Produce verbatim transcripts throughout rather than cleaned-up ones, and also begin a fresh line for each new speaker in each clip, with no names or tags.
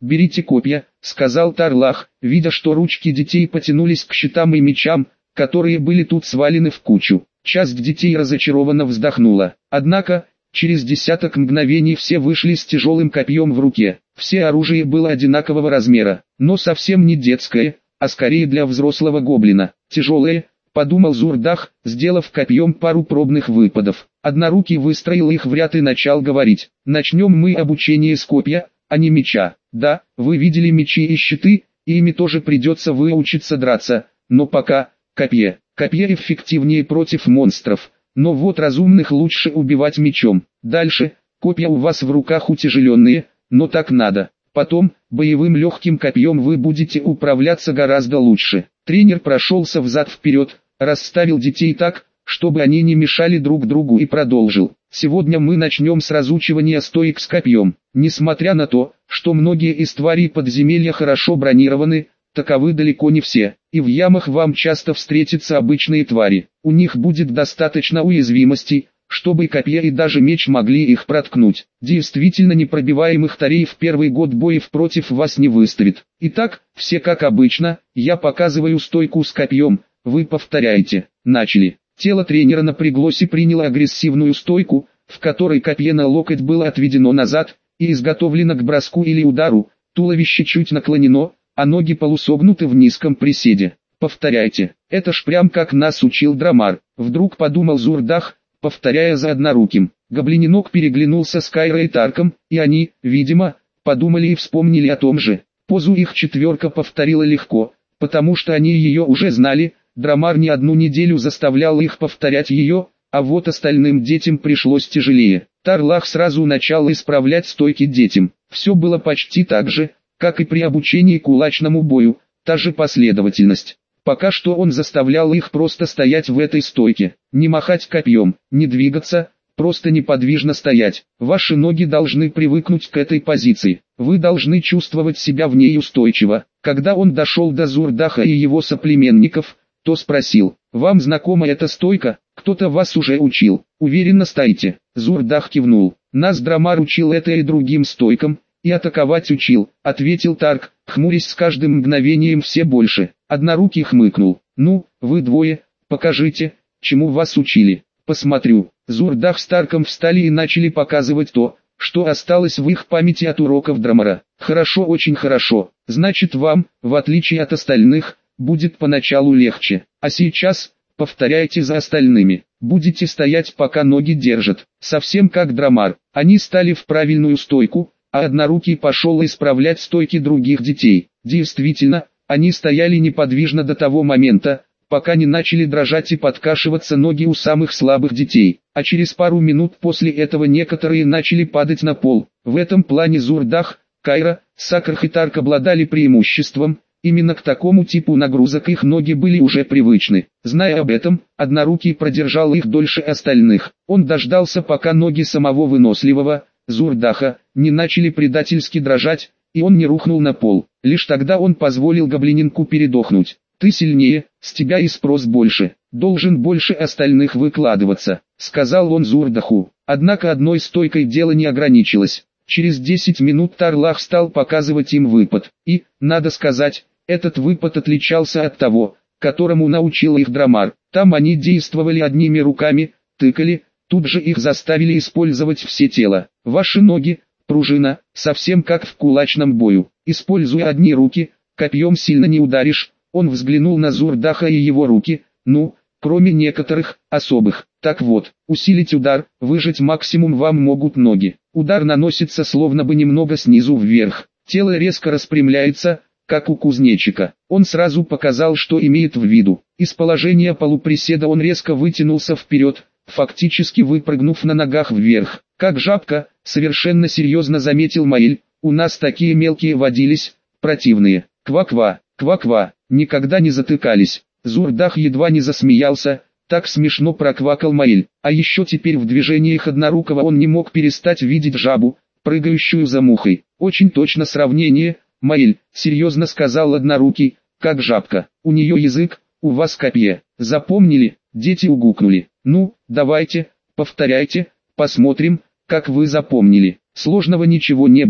«Берите копья», — сказал Тарлах, видя, что ручки детей потянулись к щитам и мечам, которые были тут свалены в кучу. Часть детей разочарованно вздохнула. Однако, через десяток мгновений все вышли с тяжелым копьем в руке. Все оружие было одинакового размера, но совсем не детское, а скорее для взрослого гоблина. «Тяжелое», — подумал Зурдах, сделав копьем пару пробных выпадов. Однорукий выстроил их в ряд и начал говорить: «Начнем мы обучение с копья, а не меча. Да, вы видели мечи и щиты, и ими тоже придется выучиться драться, но пока, копье. Копье эффективнее против монстров, но вот разумных лучше убивать мечом. Дальше, копья у вас в руках утяжеленные, но так надо. Потом, боевым легким копьем вы будете управляться гораздо лучше». Тренер прошелся взад-вперед, расставил детей так, чтобы они не мешали друг другу, и продолжил: «Сегодня мы начнем с разучивания стоек с копьем. Несмотря на то, что многие из тварей подземелья хорошо бронированы, таковы далеко не все, и в ямах вам часто встретятся обычные твари. У них будет достаточно уязвимостей, чтобы и копья и даже меч могли их проткнуть. Действительно непробиваемых тварей в первый год боев против вас не выставит. Итак, все как обычно, я показываю стойку с копьем, вы повторяете». Начали. Тело тренера напряглось и приняло агрессивную стойку, в которой копье на локоть было отведено назад и изготовлено к броску или удару, туловище чуть наклонено, а ноги полусогнуты в низком приседе. «Повторяйте, это ж прям как нас учил Драмар», — вдруг подумал Зурдах, повторяя за одноруким. Гоблининок переглянулся с Кайрой и Тарком, и они, видимо, подумали и вспомнили о том же. Позу их четверка повторила легко, потому что они ее уже знали. Драмар не одну неделю заставлял их повторять ее, а вот остальным детям пришлось тяжелее. Тарлах сразу начал исправлять стойки детям. Все было почти так же, как и при обучении кулачному бою, та же последовательность. Пока что он заставлял их просто стоять в этой стойке, не махать копьем, не двигаться, просто неподвижно стоять. Ваши ноги должны привыкнуть к этой позиции, вы должны чувствовать себя в ней устойчиво. Когда он дошел до Зурдаха и его соплеменников, то спросил: «Вам знакома эта стойка? Кто-то вас уже учил?» «Уверенно стоите». Зурдах кивнул. «Нас Драмар учил это и другим стойкам, и атаковать учил», — ответил Тарк, хмурясь с каждым мгновением все больше. Однорукий хмыкнул. «Ну, вы двое, покажите, чему вас учили». «Посмотрю». Зурдах с Тарком встали и начали показывать то, что осталось в их памяти от уроков Драмара. «Хорошо, очень хорошо. Значит, вам, в отличие от остальных, будет поначалу легче. А сейчас, повторяйте за остальными. Будете стоять, пока ноги держат, совсем как Драмар». Они стали в правильную стойку, а однорукий пошел исправлять стойки других детей. Действительно, они стояли неподвижно до того момента, пока не начали дрожать и подкашиваться ноги у самых слабых детей. А через пару минут после этого некоторые начали падать на пол. В этом плане Зурдах, Кайра, Сакрх и Тарк обладали преимуществом. Именно к такому типу нагрузок их ноги были уже привычны. Зная об этом, однорукий продержал их дольше остальных. Он дождался, пока ноги самого выносливого Зурдаха не начали предательски дрожать, и он не рухнул на пол. Лишь тогда он позволил гоблининку передохнуть. «Ты сильнее, с тебя и спрос больше, должен больше остальных выкладываться», — сказал он Зурдаху. Однако одной стойкой дело не ограничилось. Через десять минут Тарлах стал показывать им выпад, и, надо сказать, этот выпад отличался от того, которому научил их Драмар. Там они действовали одними руками, тыкали, тут же их заставили использовать все тело. Ваши ноги, пружина, совсем как в кулачном бою. Используя одни руки, копьем сильно не ударишь. Он взглянул на Зурдаха и его руки, ну, кроме некоторых, особых. Так вот, усилить удар, выжать максимум вам могут ноги. Удар наносится словно бы немного снизу вверх. Тело резко распрямляется, как у кузнечика. Он сразу показал, что имеет в виду. Из положения полуприседа он резко вытянулся вперед, фактически выпрыгнув на ногах вверх. «Как жабка», — совершенно серьезно заметил Маэль, — «у нас такие мелкие водились, противные. Ква-ква, ква-ква, никогда не затыкались». Зурдах едва не засмеялся, так смешно проквакал Маэль. А еще теперь в движениях однорукого он не мог перестать видеть жабу, прыгающую за мухой. «Очень точно сравнение, Маэль», — серьезно сказал однорукий, — «как жабка. У нее язык, у вас копье». Запомнили? Дети угукнули. «Ну, давайте, повторяйте, посмотрим, как вы запомнили». Сложного ничего не было.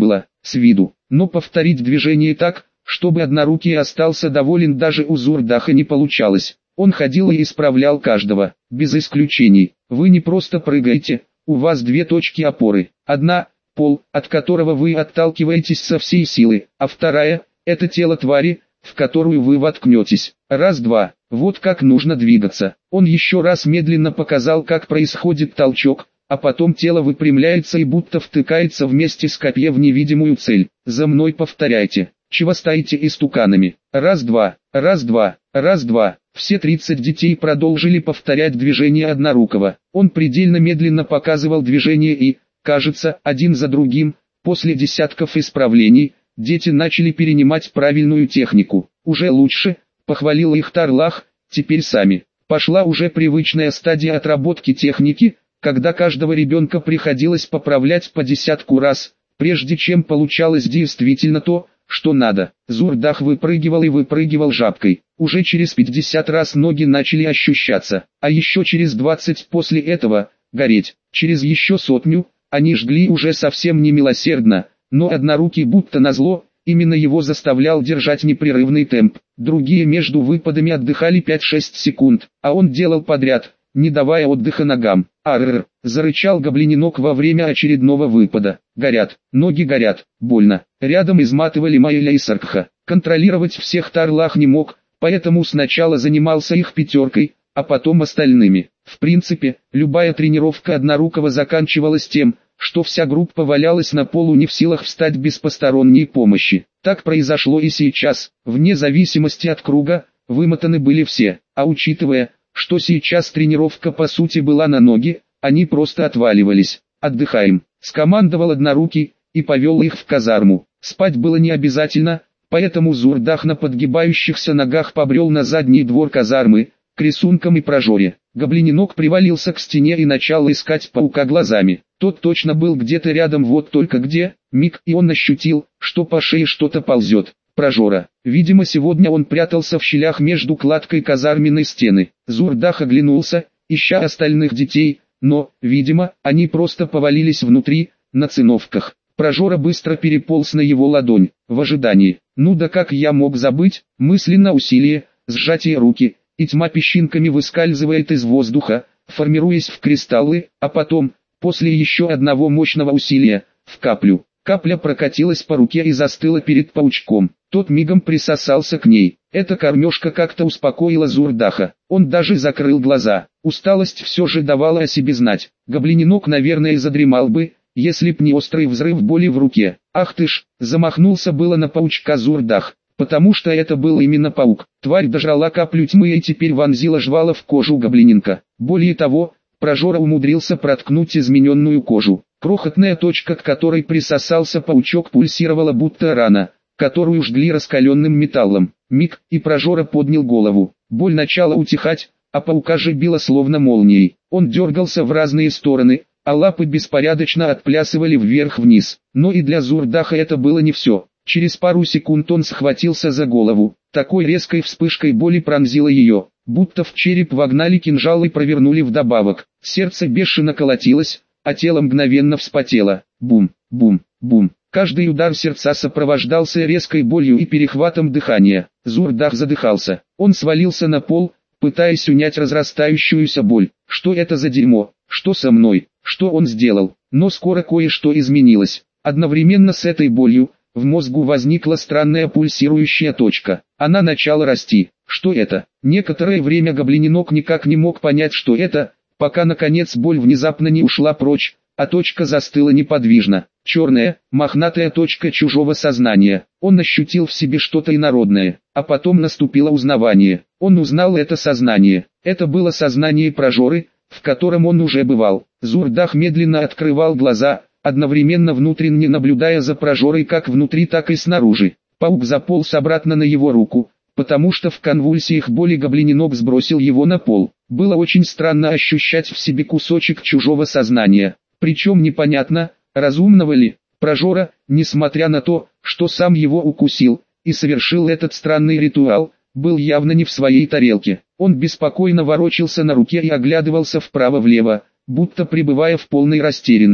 с виду, но повторить движение так, чтобы однорукий остался доволен, даже у Зурдаха не получалось. Он ходил и исправлял каждого, без исключений. Вы не просто прыгаете, у вас две точки опоры. Одна – пол, от которого вы отталкиваетесь со всей силы, а вторая – это тело твари, в которую вы воткнетесь. Раз-два, вот как нужно двигаться. Он еще раз медленно показал, как происходит толчок, а потом тело выпрямляется и будто втыкается вместе с копье в невидимую цель. За мной повторяйте. Чего стоите истуканами? Раз-два, раз-два, раз-два. Все тридцать детей продолжили повторять движение однорукого. Он предельно медленно показывал движение и, кажется, один за другим, после десятков исправлений, дети начали перенимать правильную технику. Уже лучше, похвалил их Тарлах, теперь сами. Пошла уже привычная стадия отработки техники, когда каждого ребенка приходилось поправлять по десятку раз, прежде чем получалось действительно то, что надо. Зурдах выпрыгивал и выпрыгивал жабкой. Уже через пятьдесят раз ноги начали ощущаться, а еще через двадцать после этого – гореть. Через еще сотню – они жгли уже совсем немилосердно, но однорукий будто назло, именно его заставлял держать непрерывный темп. Другие между выпадами отдыхали пять-шесть секунд, а он делал подряд, не давая отдыха ногам. «Аррр!» – зарычал гоблиненок во время очередного выпада. «Горят, ноги горят, больно». Рядом изматывали Майля и Саркха. Контролировать всех Тарлах не мог, поэтому сначала занимался их пятеркой, а потом остальными. В принципе, любая тренировка однорукого заканчивалась тем, что вся группа валялась на полу не в силах встать без посторонней помощи. Так произошло и сейчас. Вне зависимости от круга, вымотаны были все, а учитывая, что сейчас тренировка по сути была на ноги, они просто отваливались. «Отдыхаем», — скомандовал однорукий, и повел их в казарму. Спать было не обязательно, поэтому Зурдах на подгибающихся ногах побрел на задний двор казармы, к рисункам и прожоре. Гоблиненок привалился к стене и начал искать паука глазами. Тот точно был где-то рядом, вот только где, миг, и он ощутил, что по шее что-то ползет. Прожора. Видимо, сегодня он прятался в щелях между кладкой казарменной стены. Зурдах оглянулся, ища остальных детей, но, видимо, они просто повалились внутри, на циновках. Прожора быстро переполз на его ладонь, в ожидании. Ну да как я мог забыть, мысленно усилие, сжатие руки, и тьма песчинками выскальзывает из воздуха, формируясь в кристаллы, а потом, после еще одного мощного усилия, в каплю. Капля прокатилась по руке и застыла перед паучком. Тот мигом присосался к ней. Эта кормежка как-то успокоила Зурдаха. Он даже закрыл глаза. Усталость все же давала о себе знать. Гоблиненок, наверное, задремал бы, если б не острый взрыв боли в руке. Ах ты ж, замахнулся было на паучка Зурдах, потому что это был именно паук. Тварь дожрала каплю тьмы и теперь вонзила жвала в кожу гоблиненка. Более того, Прожора умудрился проткнуть измененную кожу. Крохотная точка, к которой присосался паучок, пульсировала будто рана, которую жгли раскаленным металлом. Миг, и Прожора поднял голову. Боль начала утихать, а паука же била словно молнией. Он дергался в разные стороны, а лапы беспорядочно отплясывали вверх-вниз. Но и для Зурдаха это было не все. Через пару секунд он схватился за голову. Такой резкой вспышкой боли пронзила ее, будто в череп вогнали кинжал и провернули вдобавок. Сердце бешено колотилось, а тело мгновенно вспотело. Бум, бум, бум. Каждый удар сердца сопровождался резкой болью и перехватом дыхания. Зурдах задыхался. Он свалился на пол, пытаясь унять разрастающуюся боль. Что это за дерьмо? Что со мной? Что он сделал? Но скоро кое-что изменилось. Одновременно с этой болью, в мозгу возникла странная пульсирующая точка. Она начала расти. Что это? Некоторое время гоблиненок никак не мог понять, что это, пока наконец боль внезапно не ушла прочь, а точка застыла неподвижно. Черная, мохнатая точка чужого сознания. Он ощутил в себе что-то инородное, а потом наступило узнавание. Он узнал это сознание. Это было сознание Прожоры, в котором он уже бывал. Зурдах медленно открывал глаза, одновременно внутренне наблюдая за Прожорой как внутри, так и снаружи. Паук заполз обратно на его руку, потому что в конвульсиях боли гоблиненок сбросил его на пол. Было очень странно ощущать в себе кусочек чужого сознания. Причем непонятно, разумного ли. Прожора, несмотря на то, что сам его укусил, и совершил этот странный ритуал, был явно не в своей тарелке. Он беспокойно ворочался на руке и оглядывался вправо-влево, будто пребывая в полной растерянности.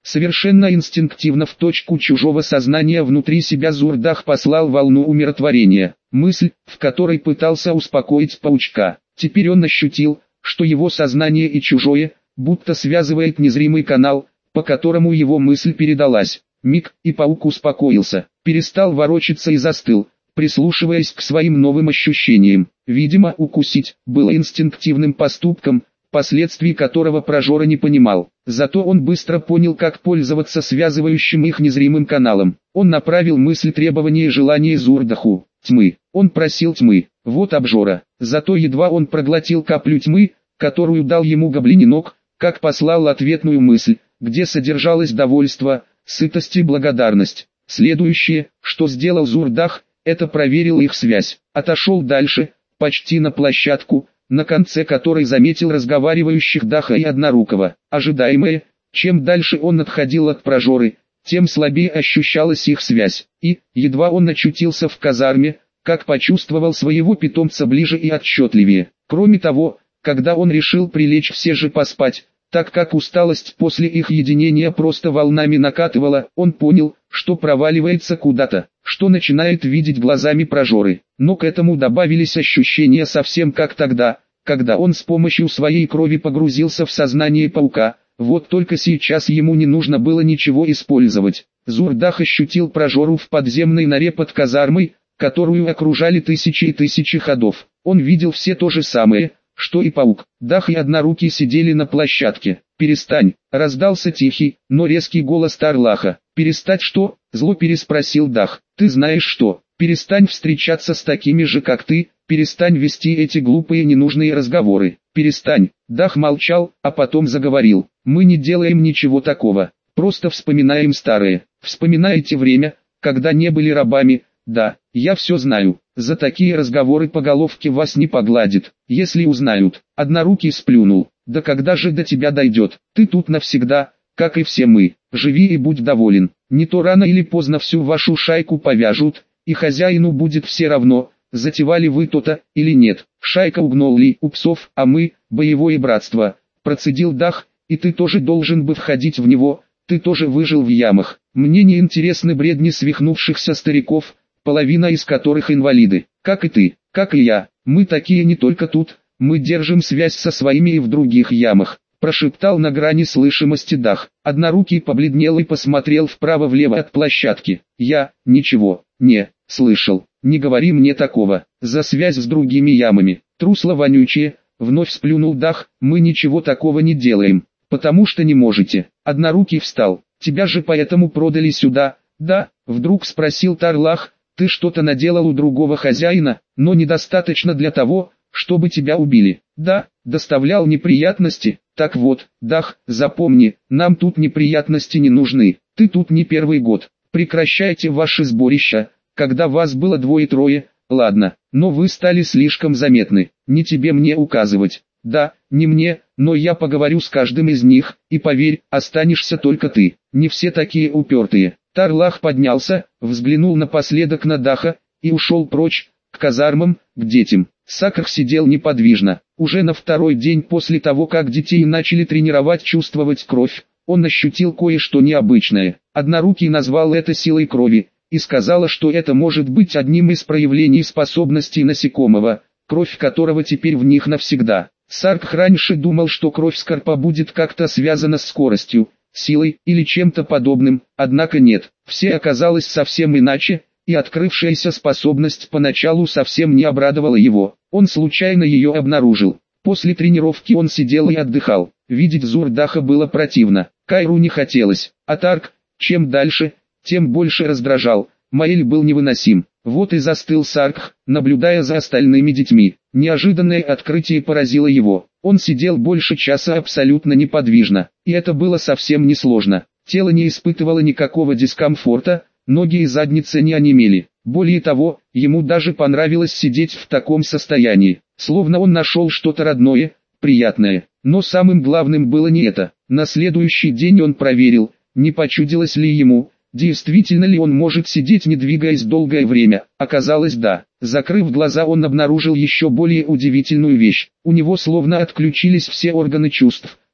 Совершенно инстинктивно в точку чужого сознания внутри себя Зурдах послал волну умиротворения, мысль, в которой пытался успокоить паучка. Теперь он ощутил, что его сознание и чужое, будто связывает незримый канал, по которому его мысль передалась. Миг, и паук успокоился, перестал ворочаться и застыл, прислушиваясь к своим новым ощущениям. Видимо, укусить было инстинктивным поступком, последствий которого Прожора не понимал. Зато он быстро понял, как пользоваться связывающим их незримым каналом. Он направил мысль, требования и желания Зурдаху. Тьмы. Он просил тьмы. Вот обжора. Зато едва он проглотил каплю тьмы, которую дал ему гоблининок, как послал ответную мысль, где содержалось довольство, сытость и благодарность. Следующее, что сделал Зурдах, это проверил их связь. Отошел дальше, почти на площадку, на конце которой заметил разговаривающих Даха и Однорукого. Ожидаемое, чем дальше он отходил от Прожоры, тем слабее ощущалась их связь. И, едва он очутился в казарме, как почувствовал своего питомца ближе и отчетливее. Кроме того, когда он решил прилечь все же поспать, так как усталость после их единения просто волнами накатывала, он понял, что проваливается куда-то, что начинает видеть глазами Прожоры. Но к этому добавились ощущения совсем как тогда, когда он с помощью своей крови погрузился в сознание паука. Вот только сейчас ему не нужно было ничего использовать. Зурдах ощутил Прожору в подземной норе под казармой, которую окружали тысячи и тысячи ходов. Он видел все то же самое, что и паук. Дах и Однорукий сидели на площадке. «Перестань!» — раздался тихий, но резкий голос Тарлаха. «Перестать что?» — зло переспросил Дах. «Ты знаешь что? Перестань встречаться с такими же, как ты, перестань вести эти глупые ненужные разговоры. Перестань!» Дах молчал, а потом заговорил. «Мы не делаем ничего такого, просто вспоминаем старое. Вспоминаете время, когда не были рабами. Да, я все знаю. За такие разговоры по головке вас не погладит, если узнают». Однорукий сплюнул. «Да когда же до тебя дойдет? Ты тут навсегда, как и все мы. Живи и будь доволен. Не то рано или поздно всю вашу шайку повяжут, и хозяину будет все равно, затевали вы то-то или нет. Шайка угнали у псов, а мы — боевое братство», — процедил Дах. «И ты тоже должен бы входить в него, ты тоже выжил в ямах. Мне не интересны бредни свихнувшихся стариков, половина из которых инвалиды, как и ты, как и я. Мы такие не только тут, мы держим связь со своими и в других ямах», — прошептал на грани слышимости Дах. Однорукий побледнел и посмотрел вправо-влево от площадки. «Я ничего не слышал. Не говори мне такого. За связь с другими ямами. Трусло вонючее», — вновь сплюнул Дах. «Мы ничего такого не делаем, потому что не можете». Однорукий встал. «Тебя же поэтому продали сюда, да?» — вдруг спросил Тарлах. «Ты что-то наделал у другого хозяина, но недостаточно для того, чтобы тебя убили». «Да, доставлял неприятности. Так вот, Дах, запомни, нам тут неприятности не нужны. Ты тут не первый год. Прекращайте ваши сборища, когда вас было двое-трое. Ладно, но вы стали слишком заметны. Не тебе мне указывать». «Да, не мне, но я поговорю с каждым из них, и поверь, останешься только ты. Не все такие упертые». Тарлах поднялся, взглянул напоследок на Даха, и ушел прочь, к казармам, к детям. Сакр сидел неподвижно. Уже на второй день после того, как детей начали тренировать чувствовать кровь, он ощутил кое-что необычное. Однорукий назвал это силой крови, и сказала, что это может быть одним из проявлений способностей насекомого, кровь которого теперь в них навсегда. Саркх раньше думал, что кровь Скорпа будет как-то связана с скоростью, силой или чем-то подобным, однако нет, все оказалось совсем иначе, и открывшаяся способность поначалу совсем не обрадовала его. Он случайно ее обнаружил. После тренировки он сидел и отдыхал. Видеть Зурдаха было противно, Кайру не хотелось, а Тарк, чем дальше, тем больше раздражал. Маэль был невыносим. Вот и застыл Саркх, наблюдая за остальными детьми. Неожиданное открытие поразило его. Он сидел больше часа абсолютно неподвижно, и это было совсем несложно. Тело не испытывало никакого дискомфорта, ноги и задница не онемели. Более того, ему даже понравилось сидеть в таком состоянии, словно он нашел что-то родное, приятное. Но самым главным было не это. На следующий день он проверил, не почудилось ли ему, действительно ли он может сидеть не двигаясь долгое время. Оказалось, да. Закрыв глаза, он обнаружил еще более удивительную вещь. У него словно отключились все органы чувств,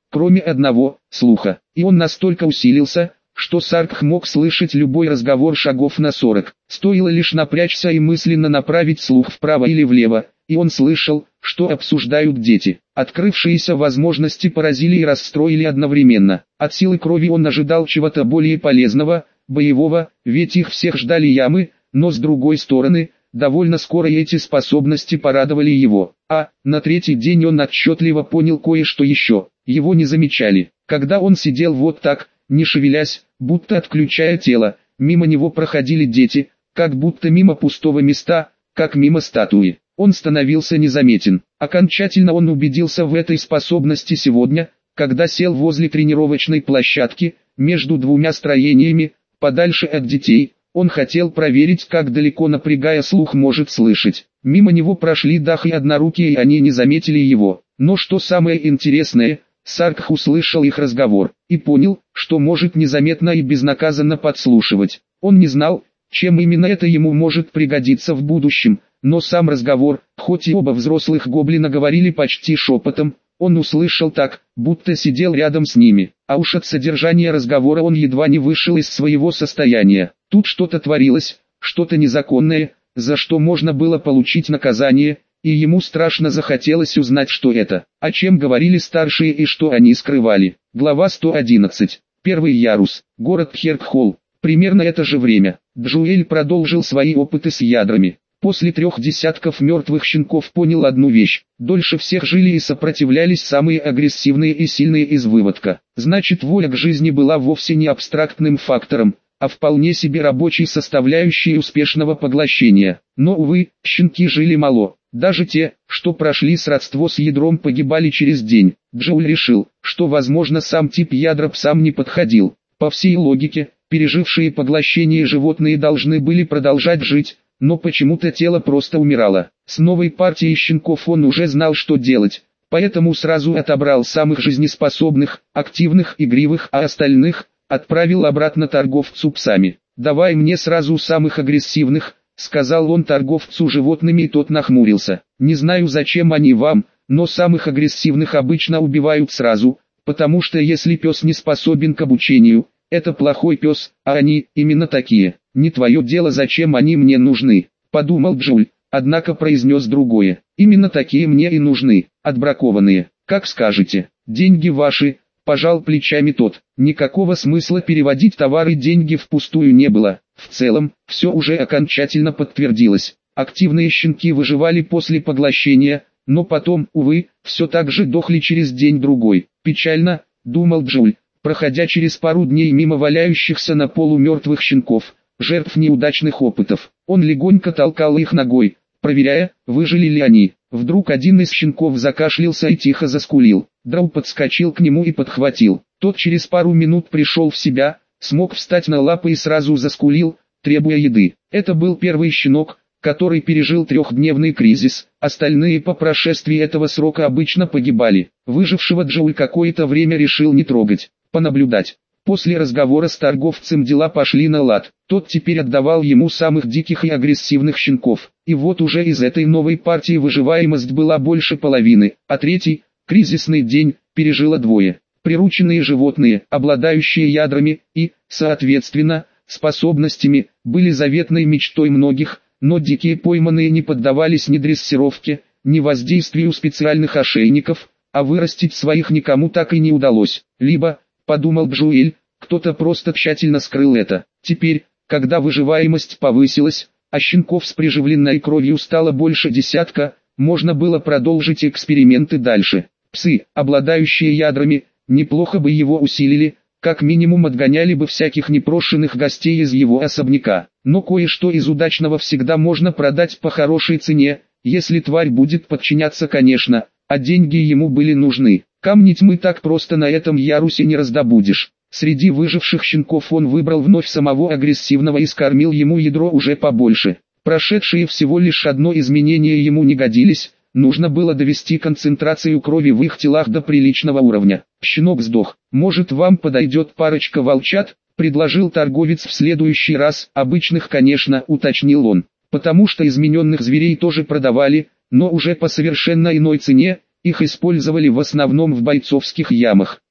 кроме одного – слуха, и он настолько усилился, что Саркх мог слышать любой разговор шагов на сорок. Стоило лишь напрячься и мысленно направить слух вправо или влево, и он слышал, что обсуждают дети. Открывшиеся возможности поразили и расстроили одновременно. От силы крови он ожидал чего-то более полезного, боевого, ведь их всех ждали ямы, но с другой стороны, довольно скоро эти способности порадовали его. А, на третий день он отчетливо понял кое-что еще. Его не замечали. Когда он сидел вот так, не шевелясь, будто отключая тело, мимо него проходили дети, как будто мимо пустого места, как мимо статуи. Он становился незаметен. Окончательно он убедился в этой способности сегодня, когда сел возле тренировочной площадки, между двумя строениями, подальше от детей. Он хотел проверить, как далеко, напрягая слух, может слышать. Мимо него прошли Дах и Однорукие, и они не заметили его. Но что самое интересное, Саркх услышал их разговор и понял, что может незаметно и безнаказанно подслушивать. Он не знал, чем именно это ему может пригодиться в будущем, но сам разговор, хоть и оба взрослых гоблина говорили почти шепотом, он услышал так, будто сидел рядом с ними, а уж от содержания разговора он едва не вышел из своего состояния. Тут что-то творилось, что-то незаконное, за что можно было получить наказание, и ему страшно захотелось узнать, что это, о чем говорили старшие и что они скрывали. Глава сто одиннадцать. Первый ярус. Город Херкхолл. Примерно это же время. Джоэль продолжил свои опыты с ядрами. После трех десятков мертвых щенков понял одну вещь. Дольше всех жили и сопротивлялись самые агрессивные и сильные из выводка. Значит, воля к жизни была вовсе не абстрактным фактором, а вполне себе рабочей составляющей успешного поглощения. Но, увы, щенки жили мало. Даже те, что прошли сродство с ядром, погибали через день. Джоуль решил, что возможно сам тип ядра псам не подходил. По всей логике, пережившие поглощение животные должны были продолжать жить, но почему-то тело просто умирало. С новой партией щенков он уже знал, что делать, поэтому сразу отобрал самых жизнеспособных, активных, игривых, а остальных отправил обратно торговцу псами. «Давай мне сразу самых агрессивных», — сказал он торговцу животными, и тот нахмурился. «Не знаю, зачем они вам, но самых агрессивных обычно убивают сразу, потому что если пес не способен к обучению, это плохой пес, а они именно такие. Не твое дело, зачем они мне нужны», — подумал Джоуль, однако произнес другое. «Именно такие мне и нужны, отбракованные. Как скажете, деньги ваши», — пожал плечами тот. Никакого смысла переводить товары, деньги впустую не было. В целом, все уже окончательно подтвердилось. Активные щенки выживали после поглощения, но потом, увы, все так же дохли через день-другой. Печально, думал Джоуль, проходя через пару дней мимо валяющихся на полу мертвых щенков, жертв неудачных опытов. Он легонько толкал их ногой, проверяя, выжили ли они. Вдруг один из щенков закашлялся и тихо заскулил. Драу подскочил к нему и подхватил. Тот через пару минут пришел в себя, смог встать на лапы и сразу заскулил, требуя еды. Это был первый щенок, который пережил трехдневный кризис. Остальные по прошествии этого срока обычно погибали. Выжившего Джоуль какое-то время решил не трогать, понаблюдать. После разговора с торговцем дела пошли на лад. Тот теперь отдавал ему самых диких и агрессивных щенков. И вот уже из этой новой партии выживаемость была больше половины, а третий, кризисный день, пережило двое. Прирученные животные, обладающие ядрами и, соответственно, способностями, были заветной мечтой многих, но дикие пойманные не поддавались ни дрессировке, ни воздействию специальных ошейников, а вырастить своих никому так и не удалось. Либо, подумал Джоэль, кто-то просто тщательно скрыл это. Теперь, когда выживаемость повысилась, а щенков с приживленной кровью стало больше десятка, можно было продолжить эксперименты дальше. Псы, обладающие ядрами, неплохо бы его усилили, как минимум отгоняли бы всяких непрошенных гостей из его особняка. Но кое-что из удачного всегда можно продать по хорошей цене, если тварь будет подчиняться, конечно, а деньги ему были нужны. Камни тьмы так просто на этом ярусе не раздобудешь. Среди выживших щенков он выбрал вновь самого агрессивного и скормил ему ядро уже побольше. Прошедшие всего лишь одно изменение ему не годились, нужно было довести концентрацию крови в их телах до приличного уровня. Щенок сдох. «Может, вам подойдет парочка волчат?» — предложил торговец в следующий раз. «Обычных, конечно», — уточнил он, потому что измененных зверей тоже продавали, но уже по совершенно иной цене. Их использовали в основном в бойцовских ямах.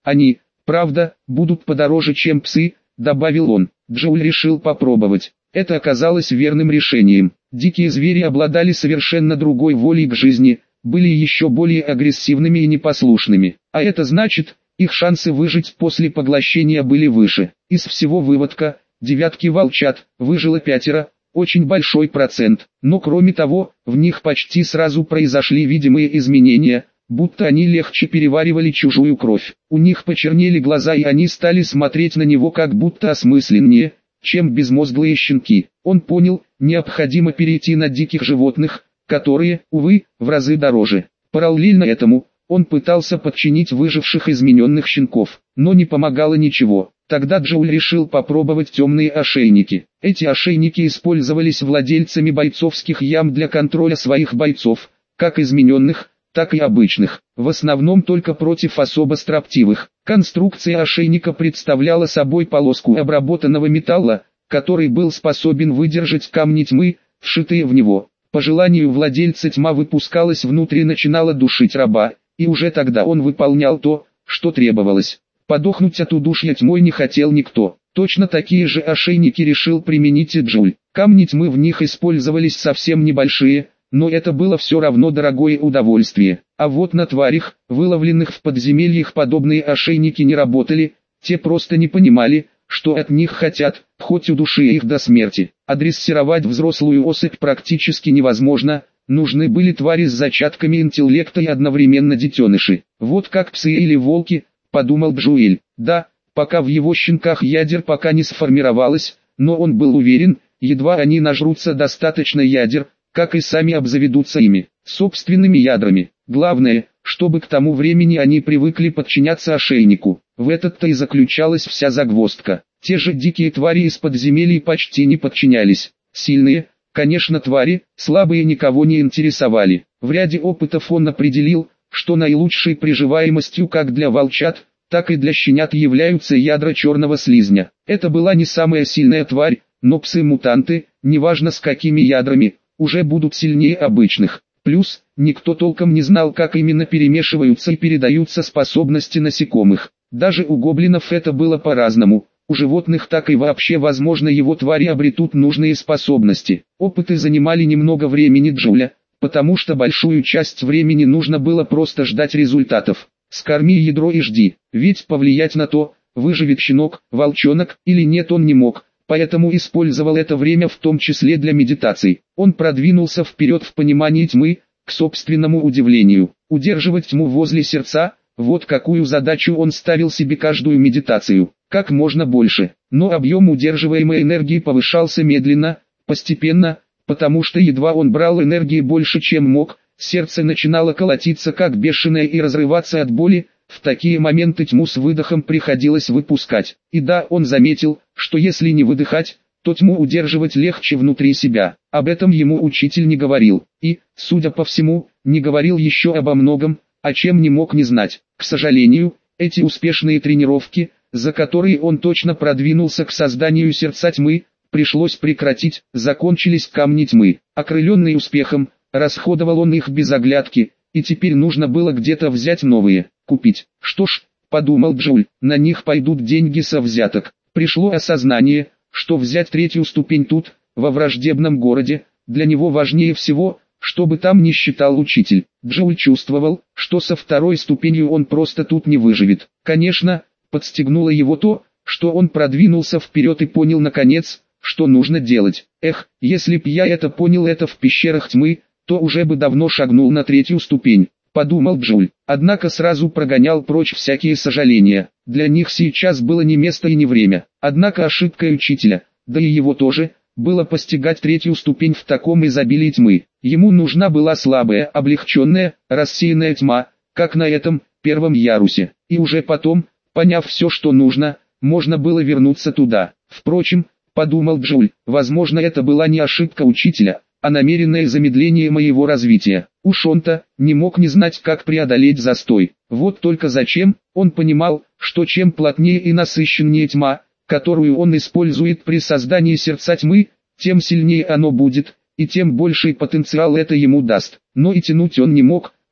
Они, правда, будут подороже, чем псы, добавил он. Джоуль решил попробовать. Это оказалось верным решением. Дикие звери обладали совершенно другой волей к жизни, были еще более агрессивными и непослушными. А это значит, их шансы выжить после поглощения были выше. Из всего выводка, девятки волчат, выжило пятеро, очень большой процент. Но кроме того, в них почти сразу произошли видимые изменения, будто они легче переваривали чужую кровь. У них почернели глаза и они стали смотреть на него как будто осмысленнее, чем безмозглые щенки. Он понял, необходимо перейти на диких животных, которые, увы, в разы дороже. Параллельно этому, он пытался подчинить выживших измененных щенков, но не помогало ничего. Тогда Джоуль решил попробовать темные ошейники. Эти ошейники использовались владельцами бойцовских ям для контроля своих бойцов, как измененных, так и обычных, в основном только против особо строптивых. Конструкция ошейника представляла собой полоску обработанного металла, который был способен выдержать камни тьмы, вшитые в него. По желанию владельца тьма выпускалась внутрь и начинала душить раба, и уже тогда он выполнял то, что требовалось. Подохнуть от удушья тьмой не хотел никто. Точно такие же ошейники решил применить и Джоуль. Камни тьмы в них использовались совсем небольшие, но это было все равно дорогое удовольствие. А вот на тварях, выловленных в подземельях, подобные ошейники не работали, те просто не понимали, что от них хотят, хоть удуши их до смерти. А дрессировать взрослую особь практически невозможно, нужны были твари с зачатками интеллекта и одновременно детеныши. Вот как псы или волки, подумал Джоуль. Да, пока в его щенках ядер пока не сформировалось, но он был уверен, едва они нажрутся достаточно ядер, как и сами обзаведутся ими, собственными ядрами. Главное, чтобы к тому времени они привыкли подчиняться ошейнику. В этот-то и заключалась вся загвоздка. Те же дикие твари из подземелий почти не подчинялись. Сильные, конечно, твари, слабые никого не интересовали. В ряде опытов он определил, что наилучшей приживаемостью как для волчат, так и для щенят являются ядра черного слизня. Это была не самая сильная тварь, но псы-мутанты, неважно с какими ядрами, уже будут сильнее обычных. Плюс, никто толком не знал, как именно перемешиваются и передаются способности насекомых. Даже у гоблинов это было по-разному. У животных так и вообще возможно его твари обретут нужные способности. Опыты занимали немного времени Джоуля, потому что большую часть времени нужно было просто ждать результатов. Скорми ядро и жди, ведь повлиять на то, выживет щенок, волчонок или нет, он не мог. Поэтому использовал это время в том числе для медитаций. Он продвинулся вперед в понимании тьмы, к собственному удивлению. Удерживать тьму возле сердца, вот какую задачу он ставил себе каждую медитацию. Как можно больше. Но объем удерживаемой энергии повышался медленно, постепенно, потому что едва он брал энергии больше, чем мог, сердце начинало колотиться как бешеное и разрываться от боли. В такие моменты тьму с выдохом приходилось выпускать. И да, он заметил, что если не выдыхать, то тьму удерживать легче внутри себя. Об этом ему учитель не говорил. И, судя по всему, не говорил еще обо многом, о чем не мог не знать. К сожалению, эти успешные тренировки, за которые он точно продвинулся к созданию сердца тьмы, пришлось прекратить, закончились камни тьмы. Окрыленный успехом, расходовал он их без оглядки, и теперь нужно было где-то взять новые, купить. Что ж, подумал Джоуль, на них пойдут деньги со взяток. Пришло осознание, что взять третью ступень тут, во враждебном городе, для него важнее всего, чтобы там не считал учитель. Джоуль чувствовал, что со второй ступенью он просто тут не выживет. Конечно, подстегнуло его то, что он продвинулся вперед и понял наконец, что нужно делать. Эх, если б я это понял это в пещерах тьмы, то уже бы давно шагнул на третью ступень, подумал Джоуль. Однако сразу прогонял прочь всякие сожаления. Для них сейчас было не место и не время. Однако ошибкой учителя, да и его тоже, было постигать третью ступень в таком изобилии тьмы. Ему нужна была слабая, облегченная, рассеянная тьма, как на этом, первом ярусе. И уже потом, поняв все, что нужно, можно было вернуться туда. Впрочем, подумал Джоуль, возможно, это была не ошибка учителя, а намеренное замедление моего развития. Уж он-то не мог не знать, как преодолеть застой. Вот только зачем, он понимал, что чем плотнее и насыщеннее тьма, которую он использует при создании сердца тьмы, тем сильнее оно будет, и тем больший потенциал это ему даст. Но и тянуть он не мог,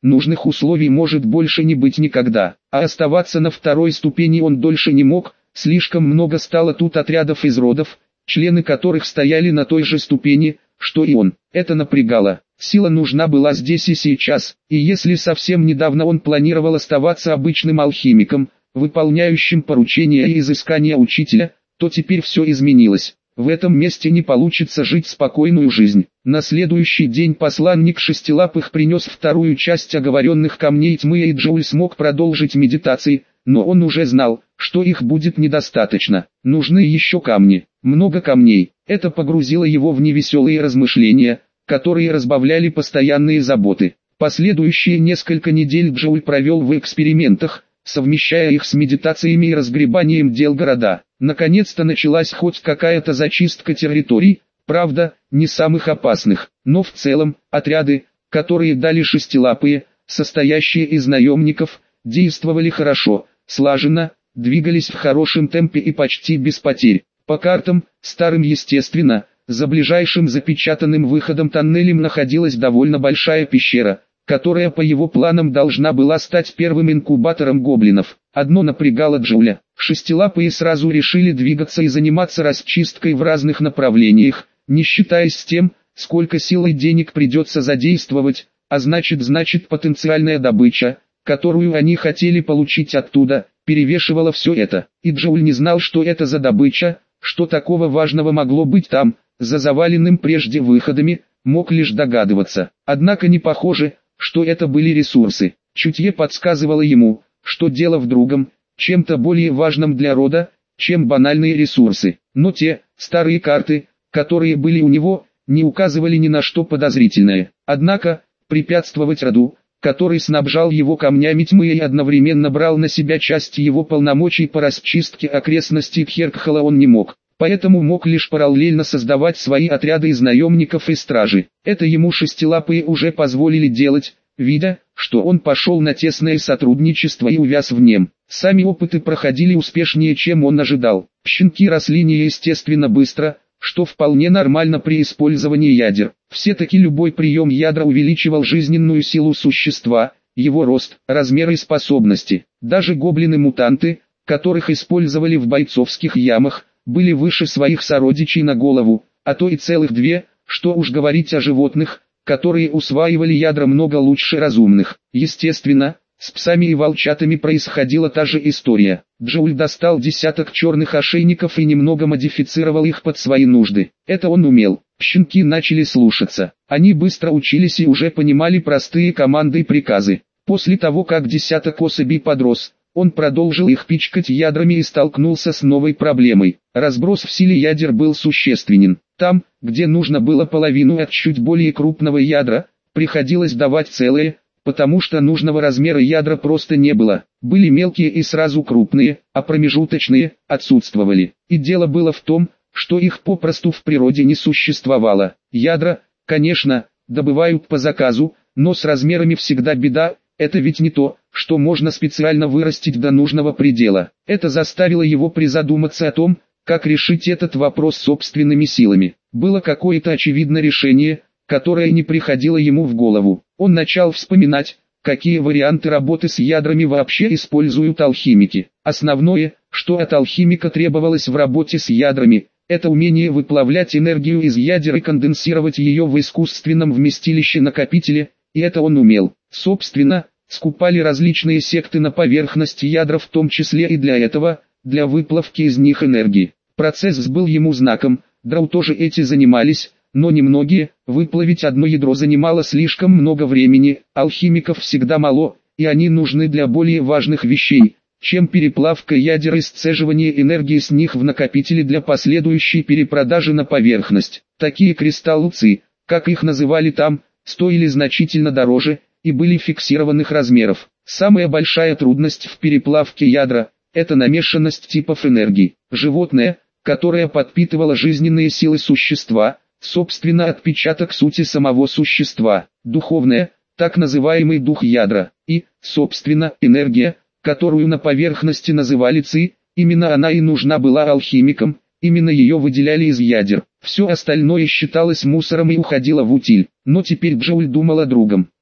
нужных условий может больше не быть никогда, а оставаться на второй ступени он дольше не мог, слишком много стало тут отрядов из родов, члены которых стояли на той же ступени, что и он. Это напрягало. Сила нужна была здесь и сейчас, и если совсем недавно он планировал оставаться обычным алхимиком, выполняющим поручения и изыскания учителя, то теперь все изменилось. В этом месте не получится жить спокойную жизнь. На следующий день посланник Шестилапых принес вторую часть оговоренных камней тьмы, и Джоуль смог продолжить медитации, но он уже знал, что их будет недостаточно. Нужны еще камни, много камней. Это погрузило его в невеселые размышления, которые разбавляли постоянные заботы. Последующие несколько недель Джоуль провел в экспериментах, совмещая их с медитациями и разгребанием дел города. Наконец-то началась хоть какая-то зачистка территорий, правда, не самых опасных, но в целом, отряды, которые дали Шестилапые, состоящие из наемников, действовали хорошо, слаженно, двигались в хорошем темпе и почти без потерь. По картам, старым естественно, за ближайшим запечатанным выходом тоннелем находилась довольно большая пещера, которая по его планам должна была стать первым инкубатором гоблинов. Одно напрягало Джоуля. Шестилапые сразу решили двигаться и заниматься расчисткой в разных направлениях, не считаясь с тем, сколько сил и денег придется задействовать, а значит значит потенциальная добыча, которую они хотели получить оттуда, перевешивала все это. И Джоуль не знал, что это за добыча, что такого важного могло быть там, за заваленным прежде выходами, мог лишь догадываться. Однако не похоже, что это были ресурсы. Чутье подсказывало ему, что дело в другом, чем-то более важном для рода, чем банальные ресурсы. Но те, старые карты, которые были у него, не указывали ни на что подозрительное. Однако, препятствовать роду, который снабжал его камнями тьмы и одновременно брал на себя часть его полномочий по расчистке окрестностей Тхеркхала, он не мог. Поэтому мог лишь параллельно создавать свои отряды из наемников и стражи. Это ему Шестилапые уже позволили делать, видя, что он пошел на тесное сотрудничество и увяз в нем. Сами опыты проходили успешнее, чем он ожидал. Щенки росли неестественно быстро, что вполне нормально при использовании ядер. Все-таки любой прием ядра увеличивал жизненную силу существа, его рост, размер и способности. Даже гоблины-мутанты, которых использовали в бойцовских ямах, были выше своих сородичей на голову, а то и целых две, что уж говорить о животных, которые усваивали ядра много лучше разумных. Естественно, с псами и волчатами происходила та же история. Джоуль достал десяток черных ошейников и немного модифицировал их под свои нужды. Это он умел. Щенки начали слушаться. Они быстро учились и уже понимали простые команды и приказы. После того, как десяток особей подрос, он продолжил их пичкать ядрами и столкнулся с новой проблемой. Разброс в силе ядер был существенен. Там, где нужно было половину от чуть более крупного ядра, приходилось давать целые, потому что нужного размера ядра просто не было. Были мелкие и сразу крупные, а промежуточные отсутствовали. И дело было в том, что их попросту в природе не существовало. Ядра, конечно, добывают по заказу, но с размерами всегда беда. Это ведь не то, что можно специально вырастить до нужного предела. Это заставило его призадуматься о том, как решить этот вопрос собственными силами. Было какое-то очевидное решение, которое не приходило ему в голову. Он начал вспоминать, какие варианты работы с ядрами вообще используют алхимики. Основное, что от алхимика требовалось в работе с ядрами, это умение выплавлять энергию из ядер и конденсировать ее в искусственном вместилище-накопителе, и это он умел. Собственно, скупали различные секты на поверхность ядра, в том числе и для этого, для выплавки из них энергии. Процесс был ему знаком, драу тоже эти занимались, но немногие. Выплавить одно ядро занимало слишком много времени, алхимиков всегда мало, и они нужны для более важных вещей, чем переплавка ядер и сцеживание энергии с них в накопители для последующей перепродажи на поверхность. Такие кристаллы ци, как их называли там, стоили значительно дороже и были фиксированных размеров. Самая большая трудность в переплавке ядра – это намешанность типов энергии. Животное, которое подпитывало жизненные силы существа, собственно отпечаток сути самого существа. Духовное, так называемый дух ядра, и, собственно, энергия, которую на поверхности называли ци, именно она и нужна была алхимикам, именно ее выделяли из ядер. Все остальное считалось мусором и уходило в утиль. Но теперь Джоуль думал о другом.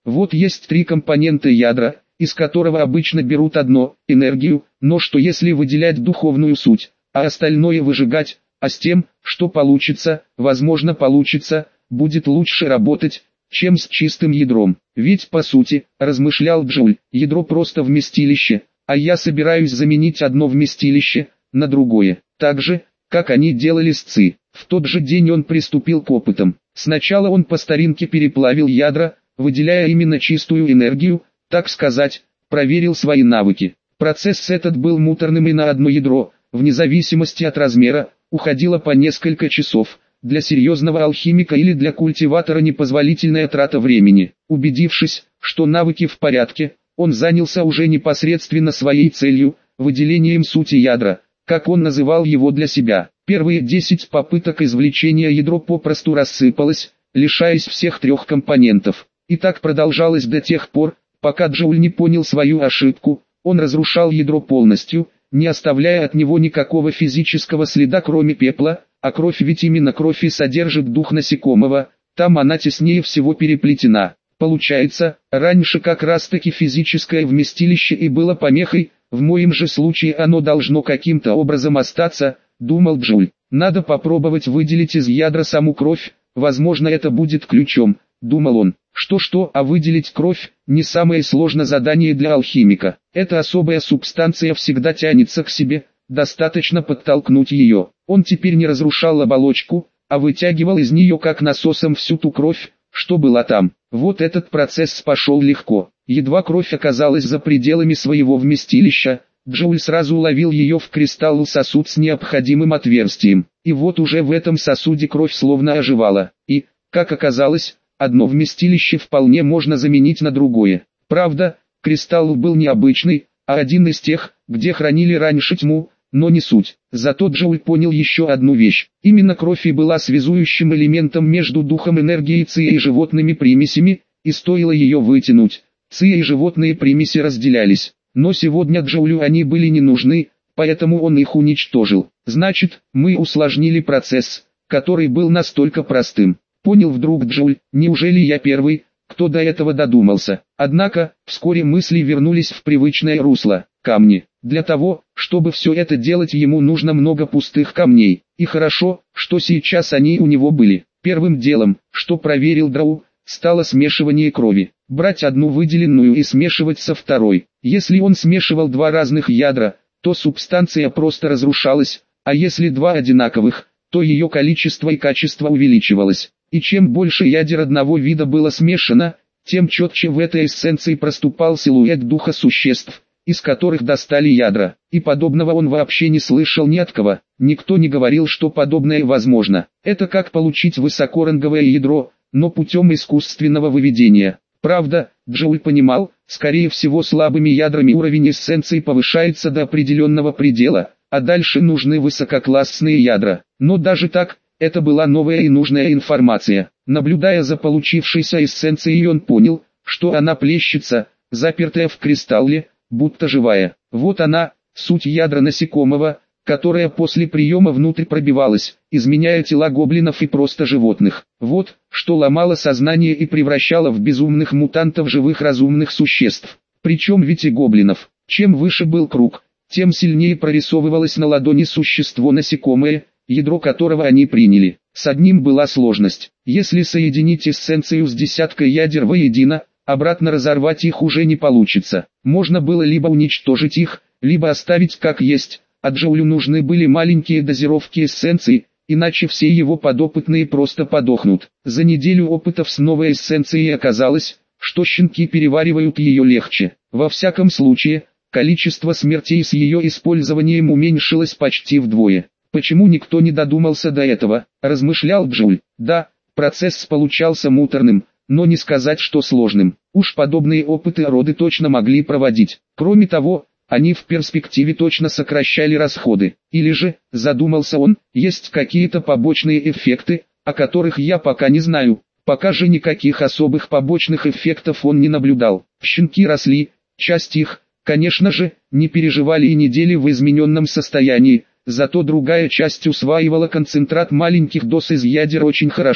Вот есть три компонента ядра, из которого обычно берут одно – энергию, но что если выделять духовную суть, а остальное выжигать, а с тем, что получится, возможно получится, будет лучше работать, чем с чистым ядром. Ведь по сути, размышлял Джуль, ядро просто вместилище, а я собираюсь заменить одно вместилище на другое, так же, как они делали с Ци. В тот же день он приступил к опытам. Сначала он по старинке переплавил ядра, выделяя именно чистую энергию, так сказать, проверил свои навыки. Процесс этот был муторным и на одно ядро, вне зависимости от размера, уходило по несколько часов. Для серьезного алхимика или для культиватора непозволительная трата времени. Убедившись, что навыки в порядке, он занялся уже непосредственно своей целью, выделением сути ядра, как он называл его для себя. Первые десять попыток извлечения ядро попросту рассыпалось, лишаясь всех трех компонентов. И так продолжалось до тех пор, пока Джоуль не понял свою ошибку. Он разрушал ядро полностью, не оставляя от него никакого физического следа кроме пепла, а кровь, ведь именно кровь и содержит дух насекомого, там она теснее всего переплетена. Получается, раньше как раз таки физическое вместилище и было помехой, в моем же случае оно должно каким-то образом остаться, думал Джуль. Надо попробовать выделить из ядра саму кровь, возможно это будет ключом, думал он. Что-что, а выделить кровь – не самое сложное задание для алхимика. Эта особая субстанция всегда тянется к себе, достаточно подтолкнуть ее. Он теперь не разрушал оболочку, а вытягивал из нее как насосом всю ту кровь, что была там. Вот этот процесс пошел легко. Едва кровь оказалась за пределами своего вместилища, Джоуль сразу уловил ее в кристалл сосуд с необходимым отверстием. И вот уже в этом сосуде кровь словно оживала. И, как оказалось, одно вместилище вполне можно заменить на другое. Правда, кристалл был необычный, а один из тех, где хранили раньше тьму, но не суть. Зато Джоуль понял еще одну вещь. Именно кровь и была связующим элементом между духом энергии Ци и животными примесями, и стоило ее вытянуть. Ци и животные примеси разделялись. Но сегодня Джоулю они были не нужны, поэтому он их уничтожил. Значит, мы усложнили процесс, который был настолько простым. Понял вдруг Джоуль, неужели я первый, кто до этого додумался? Однако, вскоре мысли вернулись в привычное русло. Камни. Для того, чтобы все это делать, ему нужно много пустых камней. И хорошо, что сейчас они у него были. Первым делом, что проверил Драу, стало смешивание крови. Брать одну выделенную и смешивать со второй. Если он смешивал два разных ядра, то субстанция просто разрушалась, а если два одинаковых, то ее количество и качество увеличивалось. И чем больше ядер одного вида было смешано, тем четче в этой эссенции проступал силуэт духа существ, из которых достали ядра. И подобного он вообще не слышал ни от кого. Никто не говорил, что подобное возможно. Это как получить высокоранговое ядро, но путем искусственного выведения. Правда, Джоуль понимал, скорее всего слабыми ядрами уровень эссенции повышается до определенного предела, а дальше нужны высококлассные ядра. Но даже так, это была новая и нужная информация. Наблюдая за получившейся эссенцией, он понял, что она плещется, запертая в кристалле, будто живая. Вот она, суть ядра насекомого, которая после приема внутрь пробивалась, изменяя тела гоблинов и просто животных. Вот, что ломало сознание и превращало в безумных мутантов живых разумных существ. Причем ведь и гоблинов. Чем выше был круг, тем сильнее прорисовывалось на ладони существо насекомое, ядро которого они приняли. С одним была сложность. Если соединить эссенцию с десяткой ядер воедино, обратно разорвать их уже не получится. Можно было либо уничтожить их, либо оставить как есть, а Джоулю нужны были маленькие дозировки эссенции, иначе все его подопытные просто подохнут. За неделю опытов с новой эссенцией оказалось, что щенки переваривают ее легче. Во всяком случае, количество смертей с ее использованием уменьшилось почти вдвое. Почему никто не додумался до этого, размышлял Джоуль. Да, процесс получался муторным, но не сказать, что сложным. Уж подобные опыты роды точно могли проводить. Кроме того, они в перспективе точно сокращали расходы. Или же, задумался он, есть какие-то побочные эффекты, о которых я пока не знаю. Пока же никаких особых побочных эффектов он не наблюдал. Щенки росли, часть их, конечно же, не переживали и недели в измененном состоянии, зато другая часть усваивала концентрат маленьких доз из ядер очень хорошо.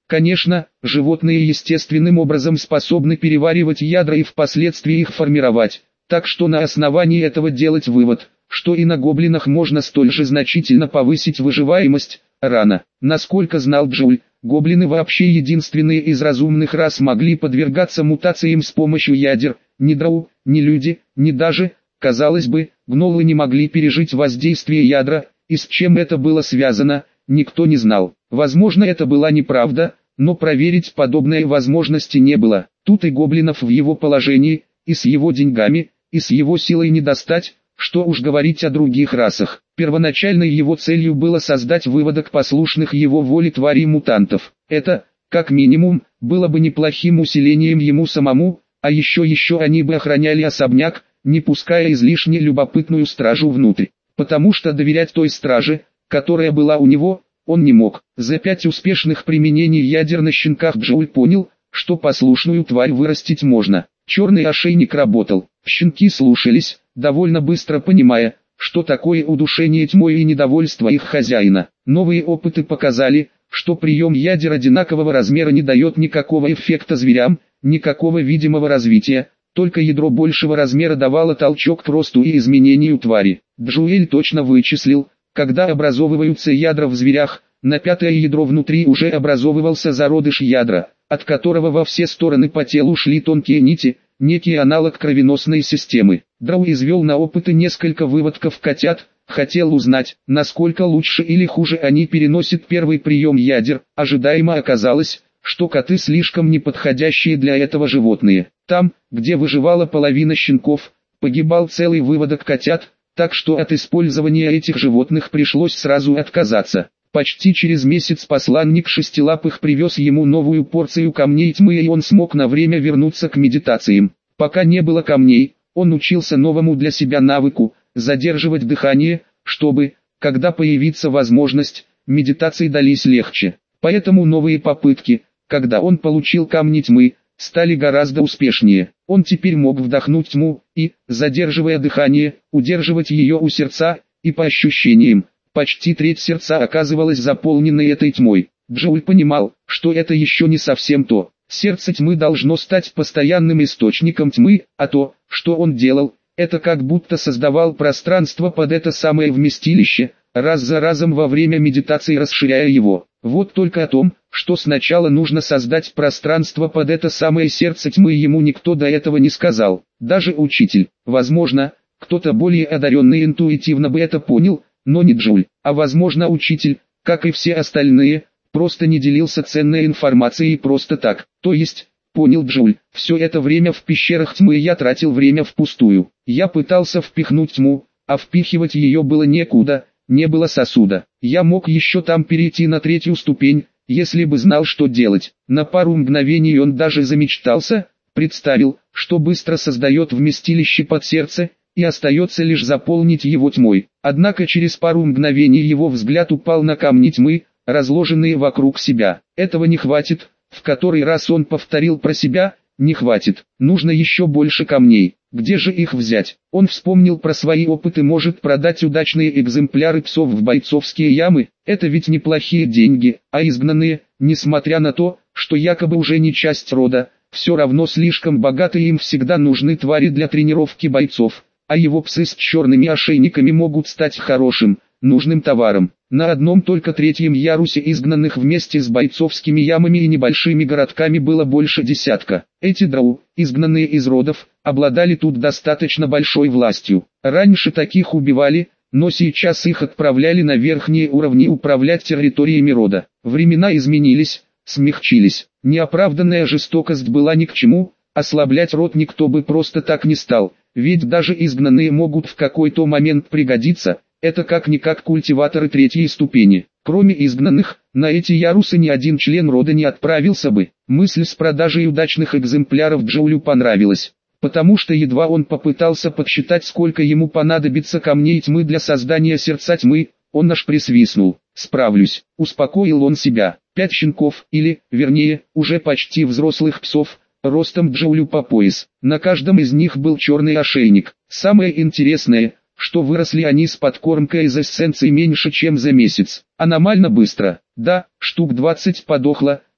Конечно, животные естественным образом способны переваривать ядра и впоследствии их формировать, так что на основании этого делать вывод, что и на гоблинах можно столь же значительно повысить выживаемость, рано. Насколько знал Джуль, гоблины вообще единственные из разумных рас могли подвергаться мутациям с помощью ядер, ни дроу, ни люди, ни даже, казалось бы, гнолы не могли пережить воздействие ядра, и с чем это было связано, никто не знал. Возможно, это была неправда, но проверить подобные возможности не было. Тут и гоблинов в его положении, и с его деньгами, и с его силой не достать, что уж говорить о других расах. Первоначальной его целью было создать выводок послушных его воле тварей-мутантов. Это, как минимум, было бы неплохим усилением ему самому, а еще еще они бы охраняли особняк, не пуская излишне любопытную стражу внутрь. Потому что доверять той страже, которая была у него, он не мог. За пять успешных применений ядер на щенках Джуль понял, что послушную тварь вырастить можно. Черный ошейник работал. Щенки слушались, довольно быстро понимая, что такое удушение тьмой и недовольство их хозяина. Новые опыты показали, что прием ядер одинакового размера не дает никакого эффекта зверям, никакого видимого развития, только ядро большего размера давало толчок к росту и изменению твари. Джуэль точно вычислил, когда образовываются ядра в зверях, на пятое ядро внутри уже образовывался зародыш ядра, от которого во все стороны по телу шли тонкие нити, некий аналог кровеносной системы. Драу извел на опыты несколько выводков котят, хотел узнать, насколько лучше или хуже они переносят первый прием ядер. Ожидаемо оказалось, что коты слишком неподходящие для этого животные. Там, где выживала половина щенков, погибал целый выводок котят, так что от использования этих животных пришлось сразу отказаться. Почти через месяц посланник шестилапых привез ему новую порцию камней тьмы, и он смог на время вернуться к медитациям. Пока не было камней, он учился новому для себя навыку – задерживать дыхание, чтобы, когда появится возможность, медитации дались легче. Поэтому новые попытки, когда он получил камни тьмы, стали гораздо успешнее. Он теперь мог вдохнуть тьму и, задерживая дыхание, удерживать ее у сердца, и по ощущениям, почти треть сердца оказывалась заполненной этой тьмой. Джоуль понимал, что это еще не совсем то. Сердце тьмы должно стать постоянным источником тьмы, а то, что он делал, это как будто создавал пространство под это самое вместилище, раз за разом во время медитации расширяя его. Вот только о том, что сначала нужно создать пространство под это самое сердце тьмы, ему никто до этого не сказал. Даже учитель. Возможно, кто-то более одаренный интуитивно бы это понял, но не Джуль. А возможно, учитель, как и все остальные, просто не делился ценной информацией просто так. То есть, понял Джуль, все это время в пещерах тьмы я тратил время впустую. Я пытался впихнуть тьму, а впихивать ее было некуда, не было сосуда. Я мог еще там перейти на третью ступень, если бы знал, что делать. На пару мгновений он даже замечтался, представил, что быстро создает вместилище под сердце, и остается лишь заполнить его тьмой. Однако через пару мгновений его взгляд упал на камни тьмы, разложенные вокруг себя. Этого не хватит, в который раз он повторил про себя, не хватит, нужно еще больше камней. Где же их взять? Он вспомнил про свои опыты, может продать удачные экземпляры псов в бойцовские ямы, это ведь неплохие деньги, а изгнанные, несмотря на то, что якобы уже не часть рода, все равно слишком богатые, им всегда нужны твари для тренировки бойцов, а его псы с черными ошейниками могут стать хорошим, нужным товаром. На одном только третьем ярусе изгнанных вместе с бойцовскими ямами и небольшими городками было больше десятка. Эти дроу, изгнанные из родов, обладали тут достаточно большой властью. Раньше таких убивали, но сейчас их отправляли на верхние уровни управлять территориями рода. Времена изменились, смягчились. Неоправданная жестокость была ни к чему, ослаблять род никто бы просто так не стал, ведь даже изгнанные могут в какой-то момент пригодиться. Это как-никак культиваторы третьей ступени. Кроме изгнанных, на эти ярусы ни один член рода не отправился бы. Мысль с продажей удачных экземпляров Джоулю понравилась, потому что едва он попытался подсчитать, сколько ему понадобится камней тьмы для создания сердца тьмы, он аж присвистнул. «Справлюсь», — успокоил он себя. Пять щенков, или, вернее, уже почти взрослых псов, ростом Джоулю по пояс. На каждом из них был черный ошейник. Самое интересное, что выросли они с подкормкой из эссенции меньше чем за месяц. Аномально быстро. Да, штук двадцать подохло,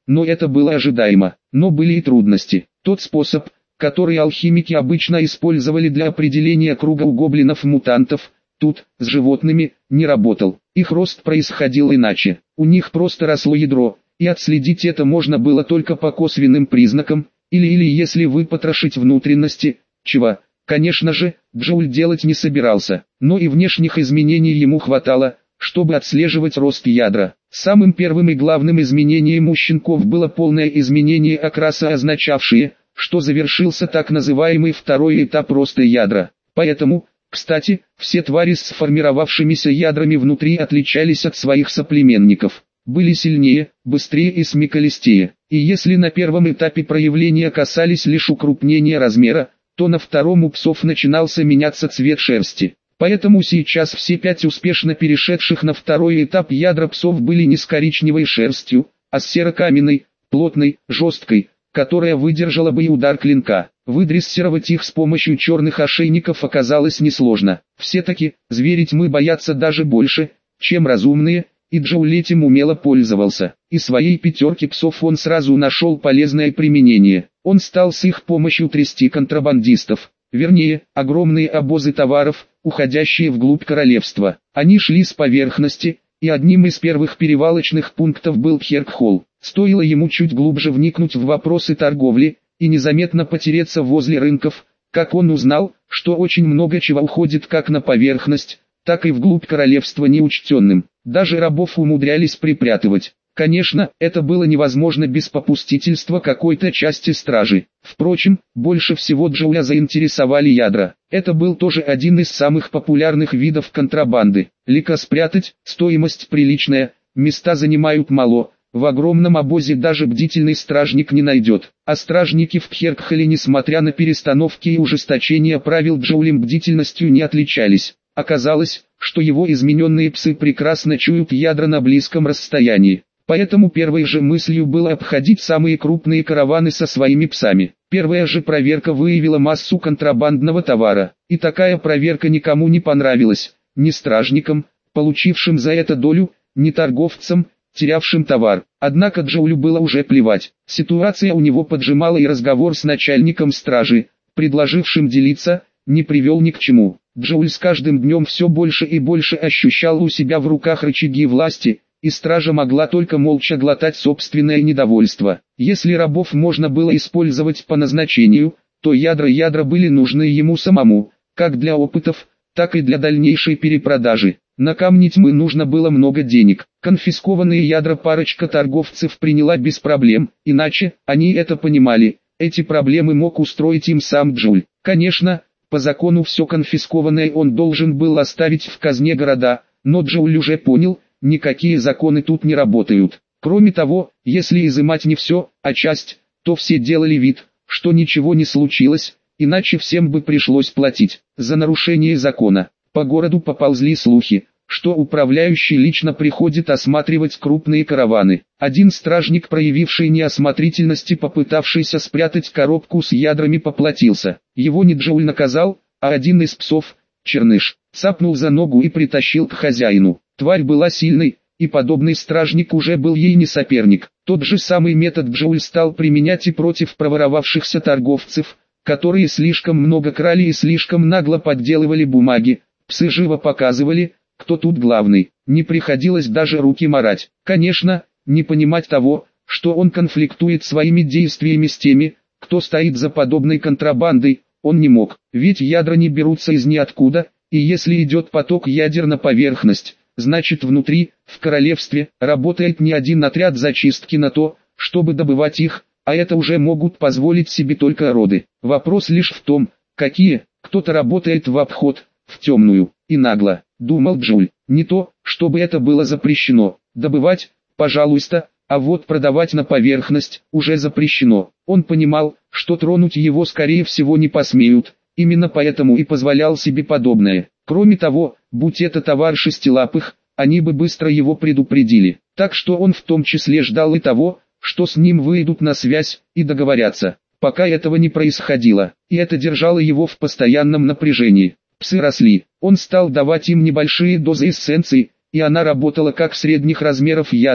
но это было ожидаемо. Но были и трудности. Тот способ, который алхимики обычно использовали для определения круга у гоблинов-мутантов, тут, с животными, не работал. Их рост происходил иначе. У них просто росло ядро, и отследить это можно было только по косвенным признакам, или или если выпотрошить внутренности, чего, конечно же, Джоуль делать не собирался, но и внешних изменений ему хватало, чтобы отслеживать рост ядра. Самым первым и главным изменением у щенков было полное изменение окраса, означавшее, что завершился так называемый второй этап роста ядра. Поэтому, кстати, все твари с сформировавшимися ядрами внутри отличались от своих соплеменников, были сильнее, быстрее и смекалистее. И если на первом этапе проявления касались лишь укрупнения размера, то на втором у псов начинался меняться цвет шерсти. Поэтому сейчас все пять успешно перешедших на второй этап ядра псов были не с коричневой шерстью, а с серо-каменной, плотной, жесткой, которая выдержала бы и удар клинка. Выдрессировать их с помощью черных ошейников оказалось несложно. Все-таки, звери тьмы боятся даже больше, чем разумные, и Джоуль этим умело пользовался. И своей пятерки псов он сразу нашел полезное применение. Он стал с их помощью трясти контрабандистов. Вернее, огромные обозы товаров, уходящие вглубь королевства. Они шли с поверхности, и одним из первых перевалочных пунктов был Кхеркхолл. Стоило ему чуть глубже вникнуть в вопросы торговли, и незаметно потереться возле рынков, как он узнал, что очень много чего уходит как на поверхность, так и вглубь королевства неучтенным. Даже рабов умудрялись припрятывать. Конечно, это было невозможно без попустительства какой-то части стражи. Впрочем, больше всего Джоуля заинтересовали ядра. Это был тоже один из самых популярных видов контрабанды. Лика спрятать, стоимость приличная, места занимают мало. В огромном обозе даже бдительный стражник не найдет. А стражники в Кхеркхолле, несмотря на перестановки и ужесточение правил, Джоулем бдительностью не отличались. Оказалось, что его измененные псы прекрасно чуют ядра на близком расстоянии. Поэтому первой же мыслью было обходить самые крупные караваны со своими псами. Первая же проверка выявила массу контрабандного товара. И такая проверка никому не понравилась. Ни стражникам, получившим за это долю, ни торговцам, терявшим товар. Однако Джоулю было уже плевать. Ситуация у него поджимала, и разговор с начальником стражи, предложившим делиться, не привел ни к чему. Джоуль с каждым днем все больше и больше ощущал у себя в руках рычаги власти, и стража могла только молча глотать собственное недовольство. Если рабов можно было использовать по назначению, то ядра-ядра были нужны ему самому, как для опытов, так и для дальнейшей перепродажи. На камни тьмы нужно было много денег. Конфискованные ядра парочка торговцев приняла без проблем, иначе, они это понимали, эти проблемы мог устроить им сам Джоуль. Конечно, по закону все конфискованное он должен был оставить в казне города, но Джоуль уже понял, никакие законы тут не работают. Кроме того, если изымать не все, а часть, то все делали вид, что ничего не случилось, иначе всем бы пришлось платить за нарушение закона. По городу поползли слухи, что управляющий лично приходит осматривать крупные караваны. Один стражник, проявивший неосмотрительность и попытавшийся спрятать коробку с ядрами, поплатился. Его не Джоуль наказал, а один из псов, Черныш, цапнул за ногу и притащил к хозяину. Тварь была сильной, и подобный стражник уже был ей не соперник. Тот же самый метод Джоуль стал применять и против проворовавшихся торговцев, которые слишком много крали и слишком нагло подделывали бумаги. Псы живо показывали, кто тут главный. Не приходилось даже руки марать. Конечно, не понимать того, что он конфликтует своими действиями с теми, кто стоит за подобной контрабандой, он не мог. Ведь ядра не берутся из ниоткуда, и если идет поток ядер на поверхность, значит внутри, в королевстве, работает не один отряд зачистки на то, чтобы добывать их, а это уже могут позволить себе только роды. Вопрос лишь в том, какие. Кто-то работает в обход, в темную, и нагло, думал Джоуль. Не то, чтобы это было запрещено. Добывать, пожалуйста, а вот продавать на поверхность уже запрещено. Он понимал, что тронуть его скорее всего не посмеют, именно поэтому и позволял себе подобное. Кроме того, будь это товар шестилапых, они бы быстро его предупредили. Так что он в том числе ждал и того, что с ним выйдут на связь и договорятся. Пока этого не происходило, и это держало его в постоянном напряжении. Псы росли, он стал давать им небольшие дозы эссенции, и она работала как средних размеров ядра,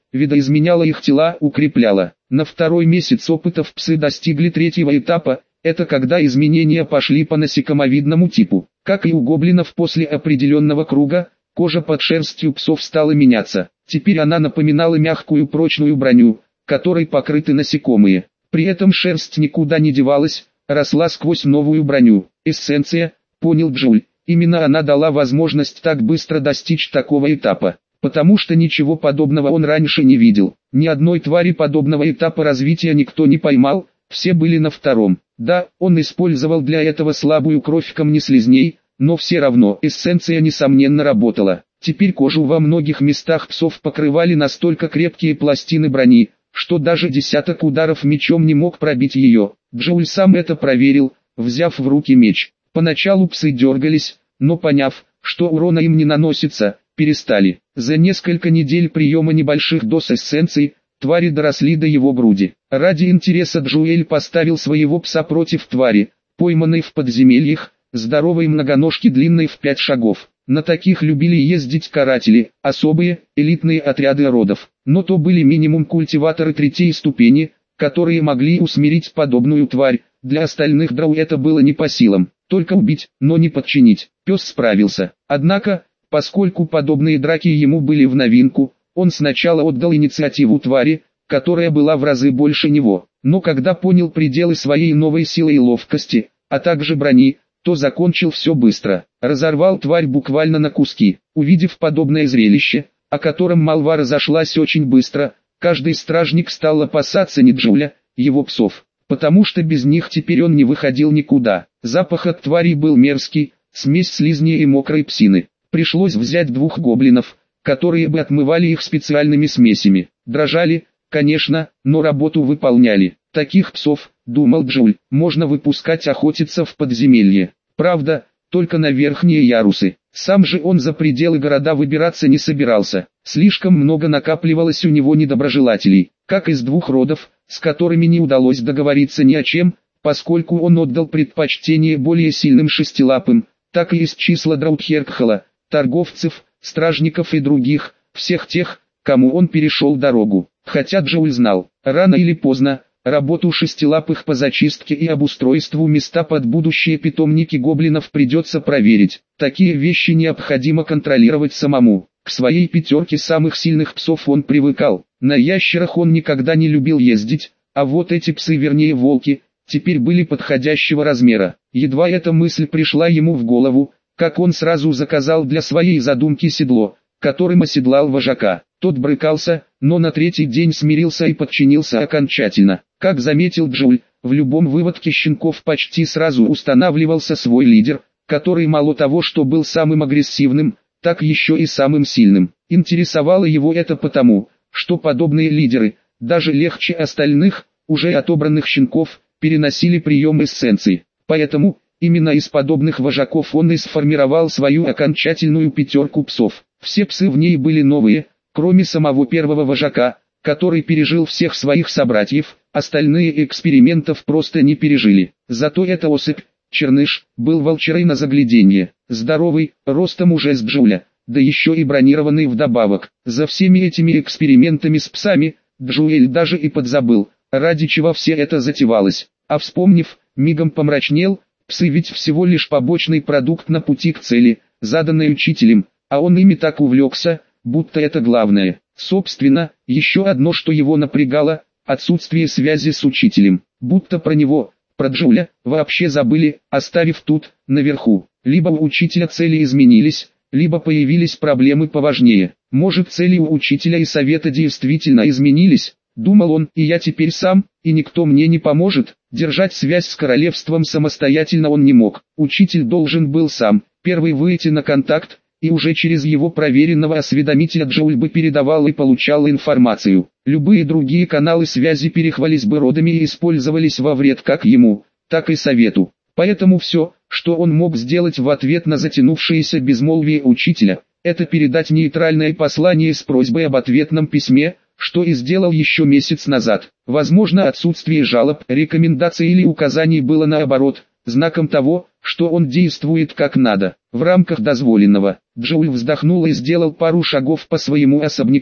видоизменяла их тела, укрепляла. На второй месяц опытов псы достигли третьего этапа, это когда изменения пошли по насекомовидному типу. Как и у гоблинов после определенного круга, кожа под шерстью псов стала меняться. Теперь она напоминала мягкую прочную броню, которой покрыты насекомые. При этом шерсть никуда не девалась, росла сквозь новую броню. Эссенция, понял Джуль, именно она дала возможность так быстро достичь такого этапа. Потому что ничего подобного он раньше не видел. Ни одной твари подобного этапа развития никто не поймал, все были на втором. Да, он использовал для этого слабую кровь камнеслизней, но все равно эссенция несомненно работала. Теперь кожу во многих местах псов покрывали настолько крепкие пластины брони, что даже десяток ударов мечом не мог пробить ее. Джоуль сам это проверил, взяв в руки меч. Поначалу псы дергались, но поняв, что урона им не наносится, перестали. За несколько недель приема небольших доз эссенций, твари доросли до его груди. Ради интереса Джоэль поставил своего пса против твари, пойманной в подземельях, здоровой многоножки длинной в пять шагов. На таких любили ездить каратели, особые, элитные отряды родов. Но то были минимум культиваторы третьей ступени, которые могли усмирить подобную тварь. Для остальных драу это было не по силам. Только убить, но не подчинить. Пес справился. Однако, поскольку подобные драки ему были в новинку, он сначала отдал инициативу твари, которая была в разы больше него. Но когда понял пределы своей новой силы и ловкости, а также брони, то закончил все быстро. Разорвал тварь буквально на куски. Увидев подобное зрелище, о котором молва разошлась очень быстро, каждый стражник стал опасаться не Джуля, его псов, потому что без них теперь он не выходил никуда. Запах от тварей был мерзкий, смесь слизни и мокрой псины. Пришлось взять двух гоблинов, которые бы отмывали их специальными смесями. Дрожали, конечно, но работу выполняли. Таких псов, думал Джуль, можно выпускать охотиться в подземелье. Правда, только на верхние ярусы. Сам же он за пределы города выбираться не собирался. Слишком много накапливалось у него недоброжелателей, как из двух родов, с которыми не удалось договориться ни о чем, поскольку он отдал предпочтение более сильным шестилапым, так и из числа Драутхеркхала, торговцев, стражников и других, всех тех, кому он перешел дорогу. Хотя Джоуль знал, рано или поздно, работу шестилапых по зачистке и обустройству места под будущие питомники гоблинов придется проверить. Такие вещи необходимо контролировать самому. К своей пятерке самых сильных псов он привыкал. На ящерах он никогда не любил ездить, а вот эти псы, вернее волки, теперь были подходящего размера. Едва эта мысль пришла ему в голову, как он сразу заказал для своей задумки седло, которым оседлал вожака. Тот брыкался, но на третий день смирился и подчинился окончательно. Как заметил Джуль, в любом выводке щенков почти сразу устанавливался свой лидер, который мало того, что был самым агрессивным, так еще и самым сильным. Интересовало его это потому, что подобные лидеры, даже легче остальных, уже отобранных щенков, переносили прием эссенций. Поэтому, именно из подобных вожаков он и сформировал свою окончательную пятерку псов. Все псы в ней были новые, кроме самого первого вожака, который пережил всех своих собратьев, остальные экспериментов просто не пережили. Зато эта особь, Черныш, был волчарой на загляденье, здоровый, ростом уже с Джуля, да еще и бронированный вдобавок. За всеми этими экспериментами с псами, Джуэль даже и подзабыл, ради чего все это затевалось. А вспомнив, мигом помрачнел, псы ведь всего лишь побочный продукт на пути к цели, заданной учителем, а он ими так увлекся, будто это главное. Собственно, еще одно, что его напрягало, отсутствие связи с учителем. Будто про него, про Джуля, вообще забыли, оставив тут, наверху. Либо у учителя цели изменились, либо появились проблемы поважнее. Может, цели у учителя и совета действительно изменились, думал он, и я теперь сам, и никто мне не поможет. Держать связь с королевством самостоятельно он не мог. Учитель должен был сам, первый выйти на контакт, и уже через его проверенного осведомителя Джоуль бы передавал и получал информацию. Любые другие каналы связи перехвались бы родами и использовались во вред как ему, так и совету. Поэтому все, что он мог сделать в ответ на затянувшееся безмолвие учителя, это передать нейтральное послание с просьбой об ответном письме, что и сделал еще месяц назад. Возможно, отсутствие жалоб, рекомендаций или указаний было наоборот, знаком того, что он действует как надо. В рамках дозволенного, Джоуль вздохнул и сделал пару шагов по своему особняку.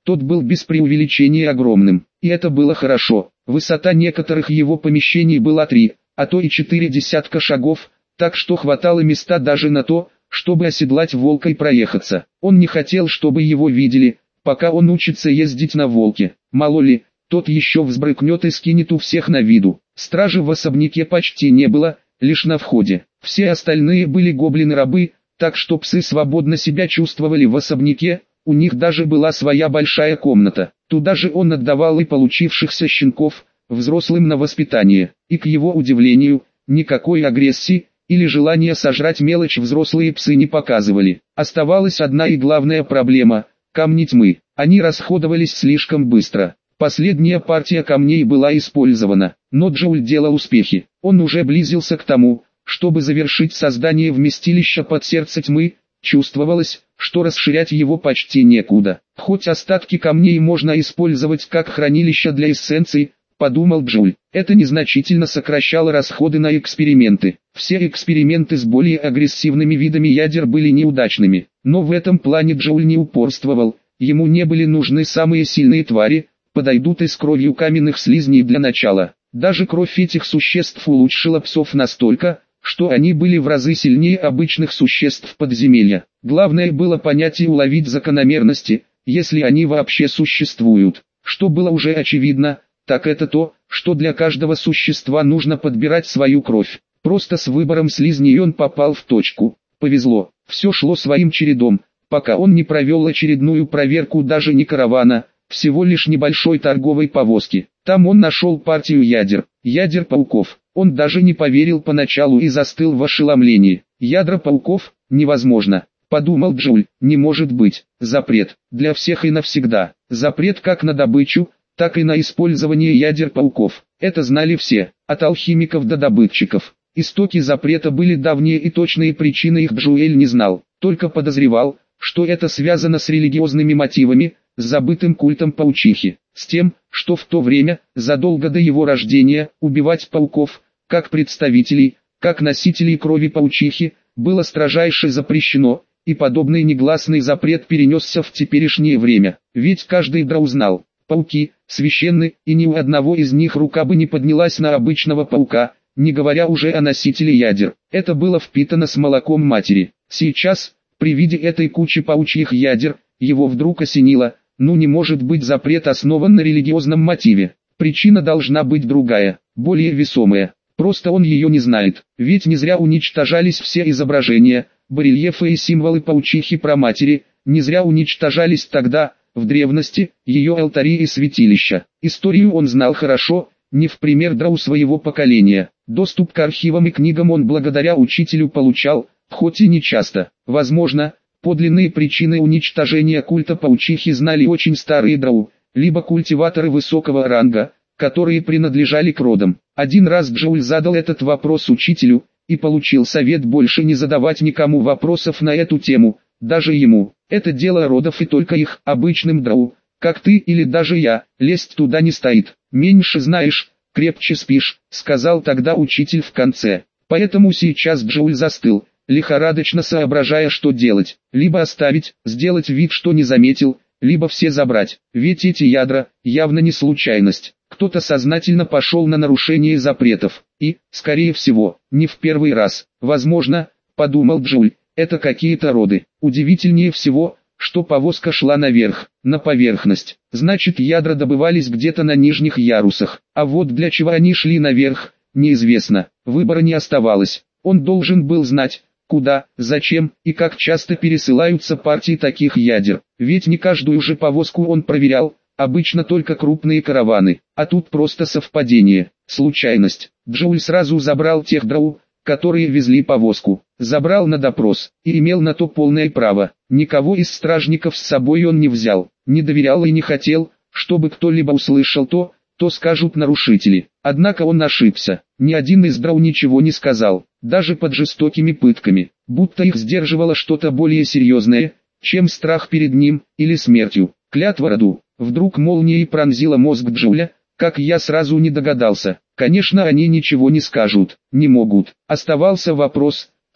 Тот был без преувеличения огромным, и это было хорошо. Высота некоторых его помещений была три, а то и четыре десятка шагов, так что хватало места даже на то, чтобы оседлать волка и проехаться. Он не хотел, чтобы его видели, пока он учится ездить на волке. Мало ли, тот еще взбрыкнет и скинет у всех на виду. Стражи в особняке почти не было, лишь на входе. Все остальные были гоблины-рабы, так что псы свободно себя чувствовали в особняке, у них даже была своя большая комната. Туда же он отдавал и получившихся щенков, взрослым на воспитание. И к его удивлению, никакой агрессии или желания сожрать мелочь взрослые псы не показывали. Оставалась одна и главная проблема – камни тьмы. Они расходовались слишком быстро. Последняя партия камней была использована, но Джоуль делал успехи. Он уже близился к тому, чтобы завершить создание вместилища под сердце тьмы. Чувствовалось, что расширять его почти некуда. Хоть остатки камней можно использовать как хранилище для эссенций, подумал Джоуль. Это незначительно сокращало расходы на эксперименты. Все эксперименты с более агрессивными видами ядер были неудачными. Но в этом плане Джоуль не упорствовал. Ему не были нужны самые сильные твари, подойдут и с кровью каменных слизней для начала. Даже кровь этих существ улучшила псов настолько, что они были в разы сильнее обычных существ подземелья. Главное было понять и уловить закономерности, если они вообще существуют. Что было уже очевидно, так это то, что для каждого существа нужно подбирать свою кровь. Просто с выбором слизней он попал в точку. Повезло, все шло своим чередом, пока он не провел очередную проверку даже не каравана, всего лишь небольшой торговой повозки. Там он нашел партию ядер, ядер пауков. Он даже не поверил поначалу и застыл в ошеломлении. Ядра пауков? Невозможно. Подумал Джоуль, не может быть. Запрет. Для всех и навсегда. Запрет как на добычу, так и на использование ядер пауков. Это знали все, от алхимиков до добытчиков. Истоки запрета были давние и точные причины их Джоуль не знал, только подозревал, что это связано с религиозными мотивами, с забытым культом паучихи, с тем, что в то время, задолго до его рождения, убивать пауков, как представителей, как носителей крови паучихи, было строжайше запрещено, и подобный негласный запрет перенесся в теперешнее время. Ведь каждый дроу знал, пауки священны, и ни у одного из них рука бы не поднялась на обычного паука, не говоря уже о носителе ядер. Это было впитано с молоком матери. Сейчас, при виде этой кучи паучьих ядер, его вдруг осенило, ну не может быть запрет основан на религиозном мотиве. Причина должна быть другая, более весомая. Просто он ее не знает, ведь не зря уничтожались все изображения, барельефы и символы паучихи праматери, не зря уничтожались тогда, в древности, ее алтари и святилища. Историю он знал хорошо, не в пример дроу своего поколения. Доступ к архивам и книгам он благодаря учителю получал, хоть и не часто. Возможно, подлинные причины уничтожения культа паучихи знали очень старые дроу, либо культиваторы высокого ранга, которые принадлежали к родам. Один раз Джоуль задал этот вопрос учителю, и получил совет больше не задавать никому вопросов на эту тему, даже ему. Это дело родов и только их, обычным дроу, как ты или даже я, лезть туда не стоит. Меньше знаешь, крепче спишь, сказал тогда учитель в конце. Поэтому сейчас Джоуль застыл, лихорадочно соображая, что делать. Либо оставить, сделать вид, что не заметил, либо все забрать. Ведь эти ядра, явно не случайность. Кто-то сознательно пошел на нарушение запретов. И, скорее всего, не в первый раз. Возможно, подумал Джоуль, это какие-то роды. Удивительнее всего, что повозка шла наверх, на поверхность. Значит, ядра добывались где-то на нижних ярусах. А вот для чего они шли наверх, неизвестно. Выбора не оставалось. Он должен был знать, куда, зачем и как часто пересылаются партии таких ядер. Ведь не каждую же повозку он проверял, обычно только крупные караваны. А тут просто совпадение, случайность. Джоуль сразу забрал тех дроу, которые везли повозку. Забрал на допрос, и имел на то полное право. Никого из стражников с собой он не взял, не доверял и не хотел, чтобы кто-либо услышал то, то скажут нарушители. Однако он ошибся. Ни один из дроу ничего не сказал, даже под жестокими пытками, будто их сдерживало что-то более серьезное, чем страх перед ним или смертью. Клятва роду. Вдруг молнией пронзила мозг Джоуля, как я сразу не догадался. Конечно, они ничего не скажут, не могут. Оставался вопрос,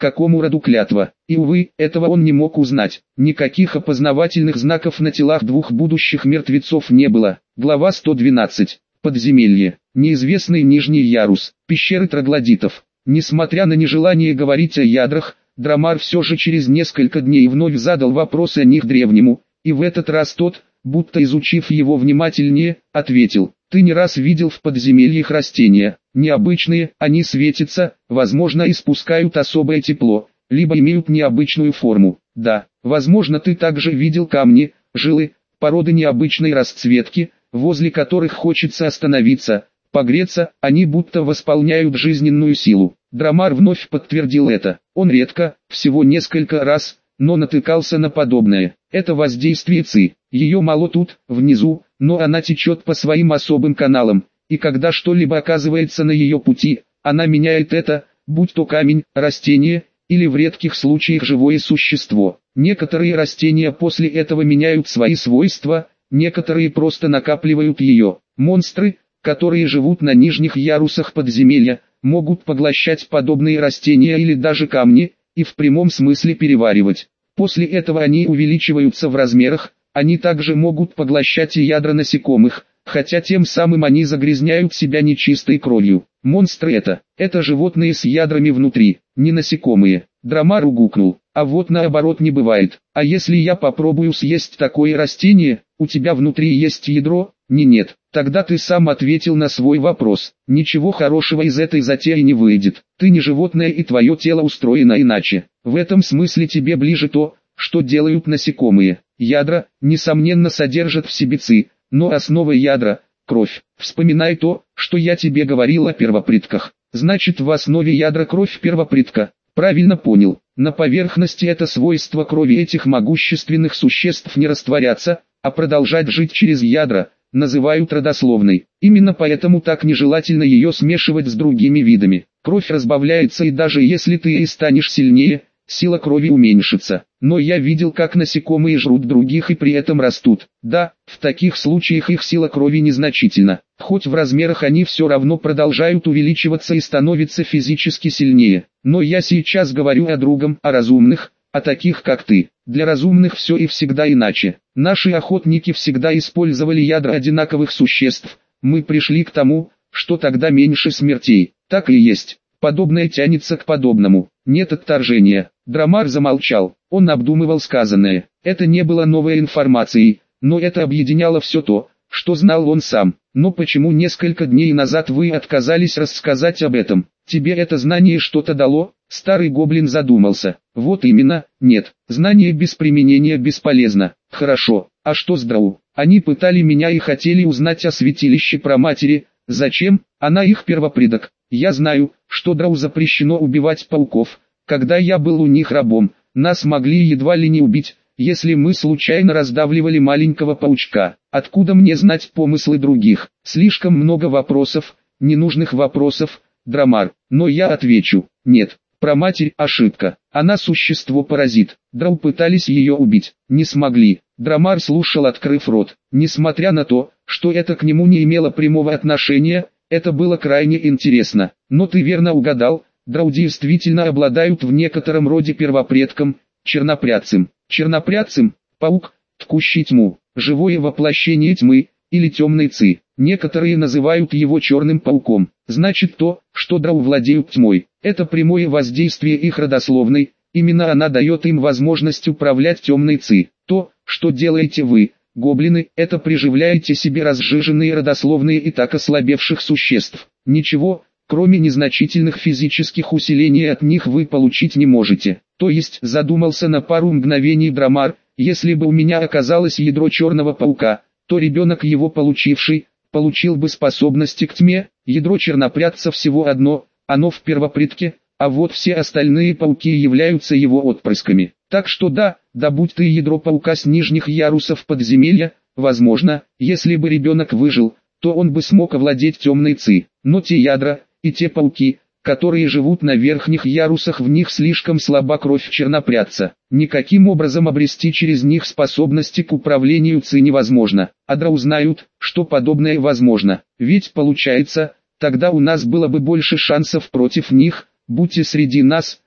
какому роду клятва. И увы, этого он не мог узнать. Никаких опознавательных знаков на телах двух будущих мертвецов не было. Глава сто двенадцать. Подземелье. Неизвестный нижний ярус. Пещеры троглодитов. Несмотря на нежелание говорить о ядрах, Драмар все же через несколько дней вновь задал вопрос о них древнему, и в этот раз тот, будто изучив его внимательнее, ответил: «Ты не раз видел в подземельях растения. Необычные, они светятся, возможно, испускают особое тепло, либо имеют необычную форму. Да, возможно, ты также видел камни, жилы, породы необычной расцветки, возле которых хочется остановиться, погреться, они будто восполняют жизненную силу». Драмар вновь подтвердил это. Он редко, всего несколько раз, но натыкался на подобное. Это воздействие Ци. Ее мало тут, внизу, но она течет по своим особым каналам, и когда что-либо оказывается на ее пути, она меняет это, будь то камень, растение, или в редких случаях живое существо. Некоторые растения после этого меняют свои свойства, некоторые просто накапливают ее. Монстры, которые живут на нижних ярусах подземелья, могут поглощать подобные растения или даже камни, и в прямом смысле переваривать. После этого они увеличиваются в размерах, они также могут поглощать и ядра насекомых, хотя тем самым они загрязняют себя нечистой кровью. Монстры это, это животные с ядрами внутри, не насекомые. Драмар угукнул: «А вот наоборот не бывает. А если я попробую съесть такое растение, у тебя внутри есть ядро?» «Не нет». «Тогда ты сам ответил на свой вопрос. Ничего хорошего из этой затеи не выйдет. Ты не животное и твое тело устроено иначе. В этом смысле тебе ближе то, что делают насекомые. Ядра, несомненно, содержат в себе ци, но основа ядра – кровь. Вспоминай то, что я тебе говорил о первопредках. Значит, в основе ядра кровь первопредка. Правильно понял. На поверхности это свойство крови этих могущественных существ не растворяться, а продолжать жить через ядра – называют родословной. Именно поэтому так нежелательно ее смешивать с другими видами. Кровь разбавляется, и даже если ты и станешь сильнее, сила крови уменьшится. Но я видел, как насекомые жрут других и при этом растут. Да, в таких случаях их сила крови незначительна. Хоть в размерах они все равно продолжают увеличиваться и становятся физически сильнее. Но я сейчас говорю о другом, о разумных, о таких как ты. Для разумных все и всегда иначе. Наши охотники всегда использовали ядра одинаковых существ. Мы пришли к тому, что тогда меньше смертей. Так и есть. Подобное тянется к подобному. Нет отторжения. Драмар замолчал. Он обдумывал сказанное. Это не было новой информацией, но это объединяло все то, что знал он сам. Но почему несколько дней назад вы отказались рассказать об этом? Тебе это знание что-то дало? Старый гоблин задумался. Вот именно, нет. Знание без применения бесполезно. Хорошо, а что с Драу? Они пытали меня и хотели узнать о святилище праматери. Зачем? Она их первопредок. Я знаю, что Драу запрещено убивать пауков. Когда я был у них рабом, нас могли едва ли не убить, если мы случайно раздавливали маленького паучка. Откуда мне знать помыслы других? Слишком много вопросов, ненужных вопросов, Драмар. Но я отвечу: нет. Праматерь – ошибка. Она существо-паразит. Драу пытались ее убить, не смогли. Драмар слушал, открыв рот. Несмотря на то, что это к нему не имело прямого отношения, это было крайне интересно. Но ты верно угадал, Драу действительно обладают в некотором роде первопредком, чернопрядцем. Чернопрядцем – паук, ткущий тьму, живое воплощение тьмы, или темной ци. Некоторые называют его черным пауком. Значит, то, что Драу владеют тьмой, это прямое воздействие их родословной, именно она дает им возможность управлять темной ци. То, что делаете вы, гоблины, это приживляете себе разжиженные родословные и так ослабевших существ. Ничего, кроме незначительных физических усилений от них вы получить не можете. То есть, задумался на пару мгновений Драмар, если бы у меня оказалось ядро черного паука, то ребенок его получивший, получил бы способности к тьме. Ядро чернопрядца всего одно, оно в первопредке, а вот все остальные пауки являются его отпрысками. Так что да, да будь ты ядро паука с нижних ярусов подземелья, возможно, если бы ребенок выжил, то он бы смог овладеть темной ци. Но те ядра, и те пауки, которые живут на верхних ярусах, в них слишком слаба кровь чернопрядца. Никаким образом обрести через них способности к управлению ци невозможно. А Драу знают, что подобное возможно. Ведь получается, тогда у нас было бы больше шансов против них, будьте среди нас,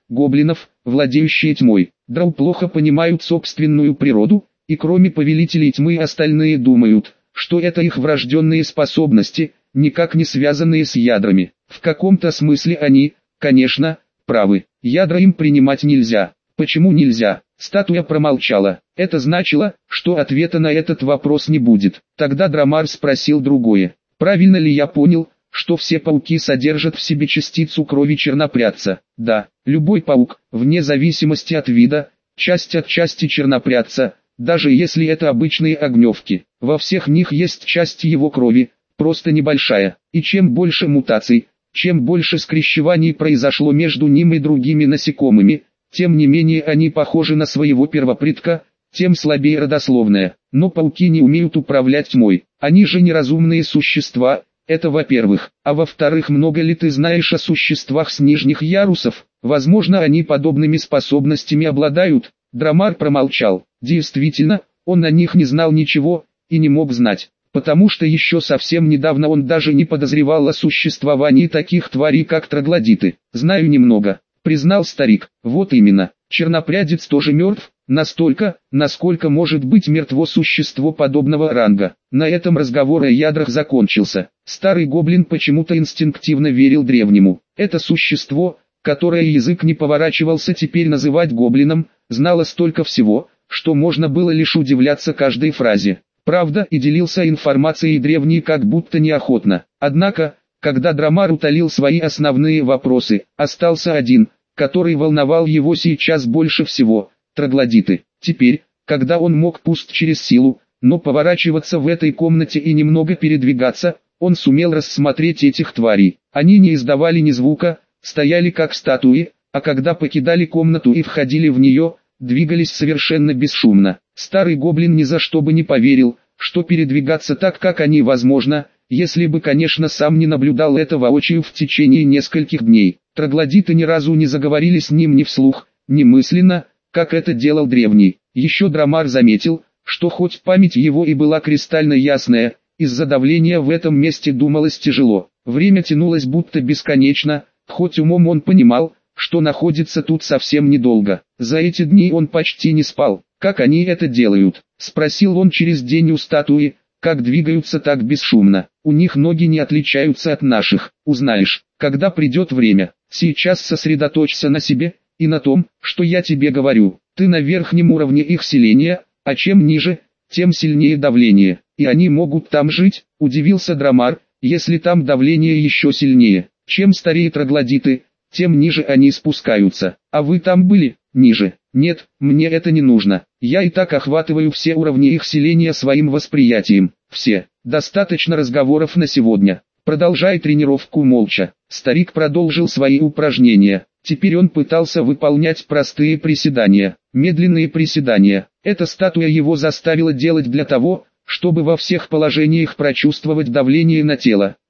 гоблинов, владеющие тьмой. Драу плохо понимают собственную природу, и кроме повелителей тьмы остальные думают, что это их врожденные способности, никак не связанные с ядрами. В каком-то смысле они, конечно, правы. Ядра им принимать нельзя. Почему нельзя? Статуя промолчала. Это значило, что ответа на этот вопрос не будет. Тогда Драмар спросил другое. Правильно ли я понял, что все пауки содержат в себе частицу крови чернопрядца? Да, любой паук, вне зависимости от вида, часть от части чернопрядца, даже если это обычные огневки. Во всех них есть часть его крови, просто небольшая. И чем больше мутаций, чем больше скрещиваний произошло между ним и другими насекомыми, тем не менее они похожи на своего первопредка, тем слабее родословная. Но пауки не умеют управлять тьмой. Они же неразумные существа, это во-первых. А во-вторых, много ли ты знаешь о существах с нижних ярусов? Возможно, они подобными способностями обладают. Драмар промолчал. Действительно, он о них не знал ничего, и не мог знать. Потому что еще совсем недавно он даже не подозревал о существовании таких тварей, как троглодиты. «Знаю немного», — признал старик. «Вот именно, чернопрядец тоже мертв, настолько, насколько может быть мертво существо подобного ранга». На этом разговор о ядрах закончился. Старый гоблин почему-то инстинктивно верил древнему. Это существо, которое язык не поворачивался теперь называть гоблином, знало столько всего, что можно было лишь удивляться каждой фразе. Правда, и делился информацией древний как будто неохотно. Однако, когда Драмар утолил свои основные вопросы, остался один, который волновал его сейчас больше всего – троглодиты. Теперь, когда он мог пусть через силу, но поворачиваться в этой комнате и немного передвигаться, он сумел рассмотреть этих тварей. Они не издавали ни звука, стояли как статуи, а когда покидали комнату и входили в нее, двигались совершенно бесшумно. Старый гоблин ни за что бы не поверил, что передвигаться так, как они, возможно, если бы, конечно, сам не наблюдал это воочию в течение нескольких дней. Троглодиты ни разу не заговорили с ним ни вслух, ни мысленно, как это делал древний. Еще Драмар заметил, что хоть память его и была кристально ясная, из-за давления в этом месте думалось тяжело. Время тянулось будто бесконечно, хоть умом он понимал, что находится тут совсем недолго. За эти дни он почти не спал. «Как они это делают?» — спросил он через день у статуи. «Как двигаются так бесшумно? У них ноги не отличаются от наших. Узнаешь, когда придет время. Сейчас сосредоточься на себе и на том, что я тебе говорю. Ты на верхнем уровне их селения, а чем ниже, тем сильнее давление. И они могут там жить?» — удивился Драмар. «Если там давление еще сильнее, чем старее троглодиты, тем ниже они спускаются. А вы там были?» «Ниже. Нет, мне это не нужно. Я и так охватываю все уровни их селения своим восприятием. Все. Достаточно разговоров на сегодня. Продолжай тренировку молча». Старик продолжил свои упражнения. Теперь он пытался выполнять простые приседания, медленные приседания. Эта статуя его заставила делать для того, чтобы во всех положениях прочувствовать давление на тело.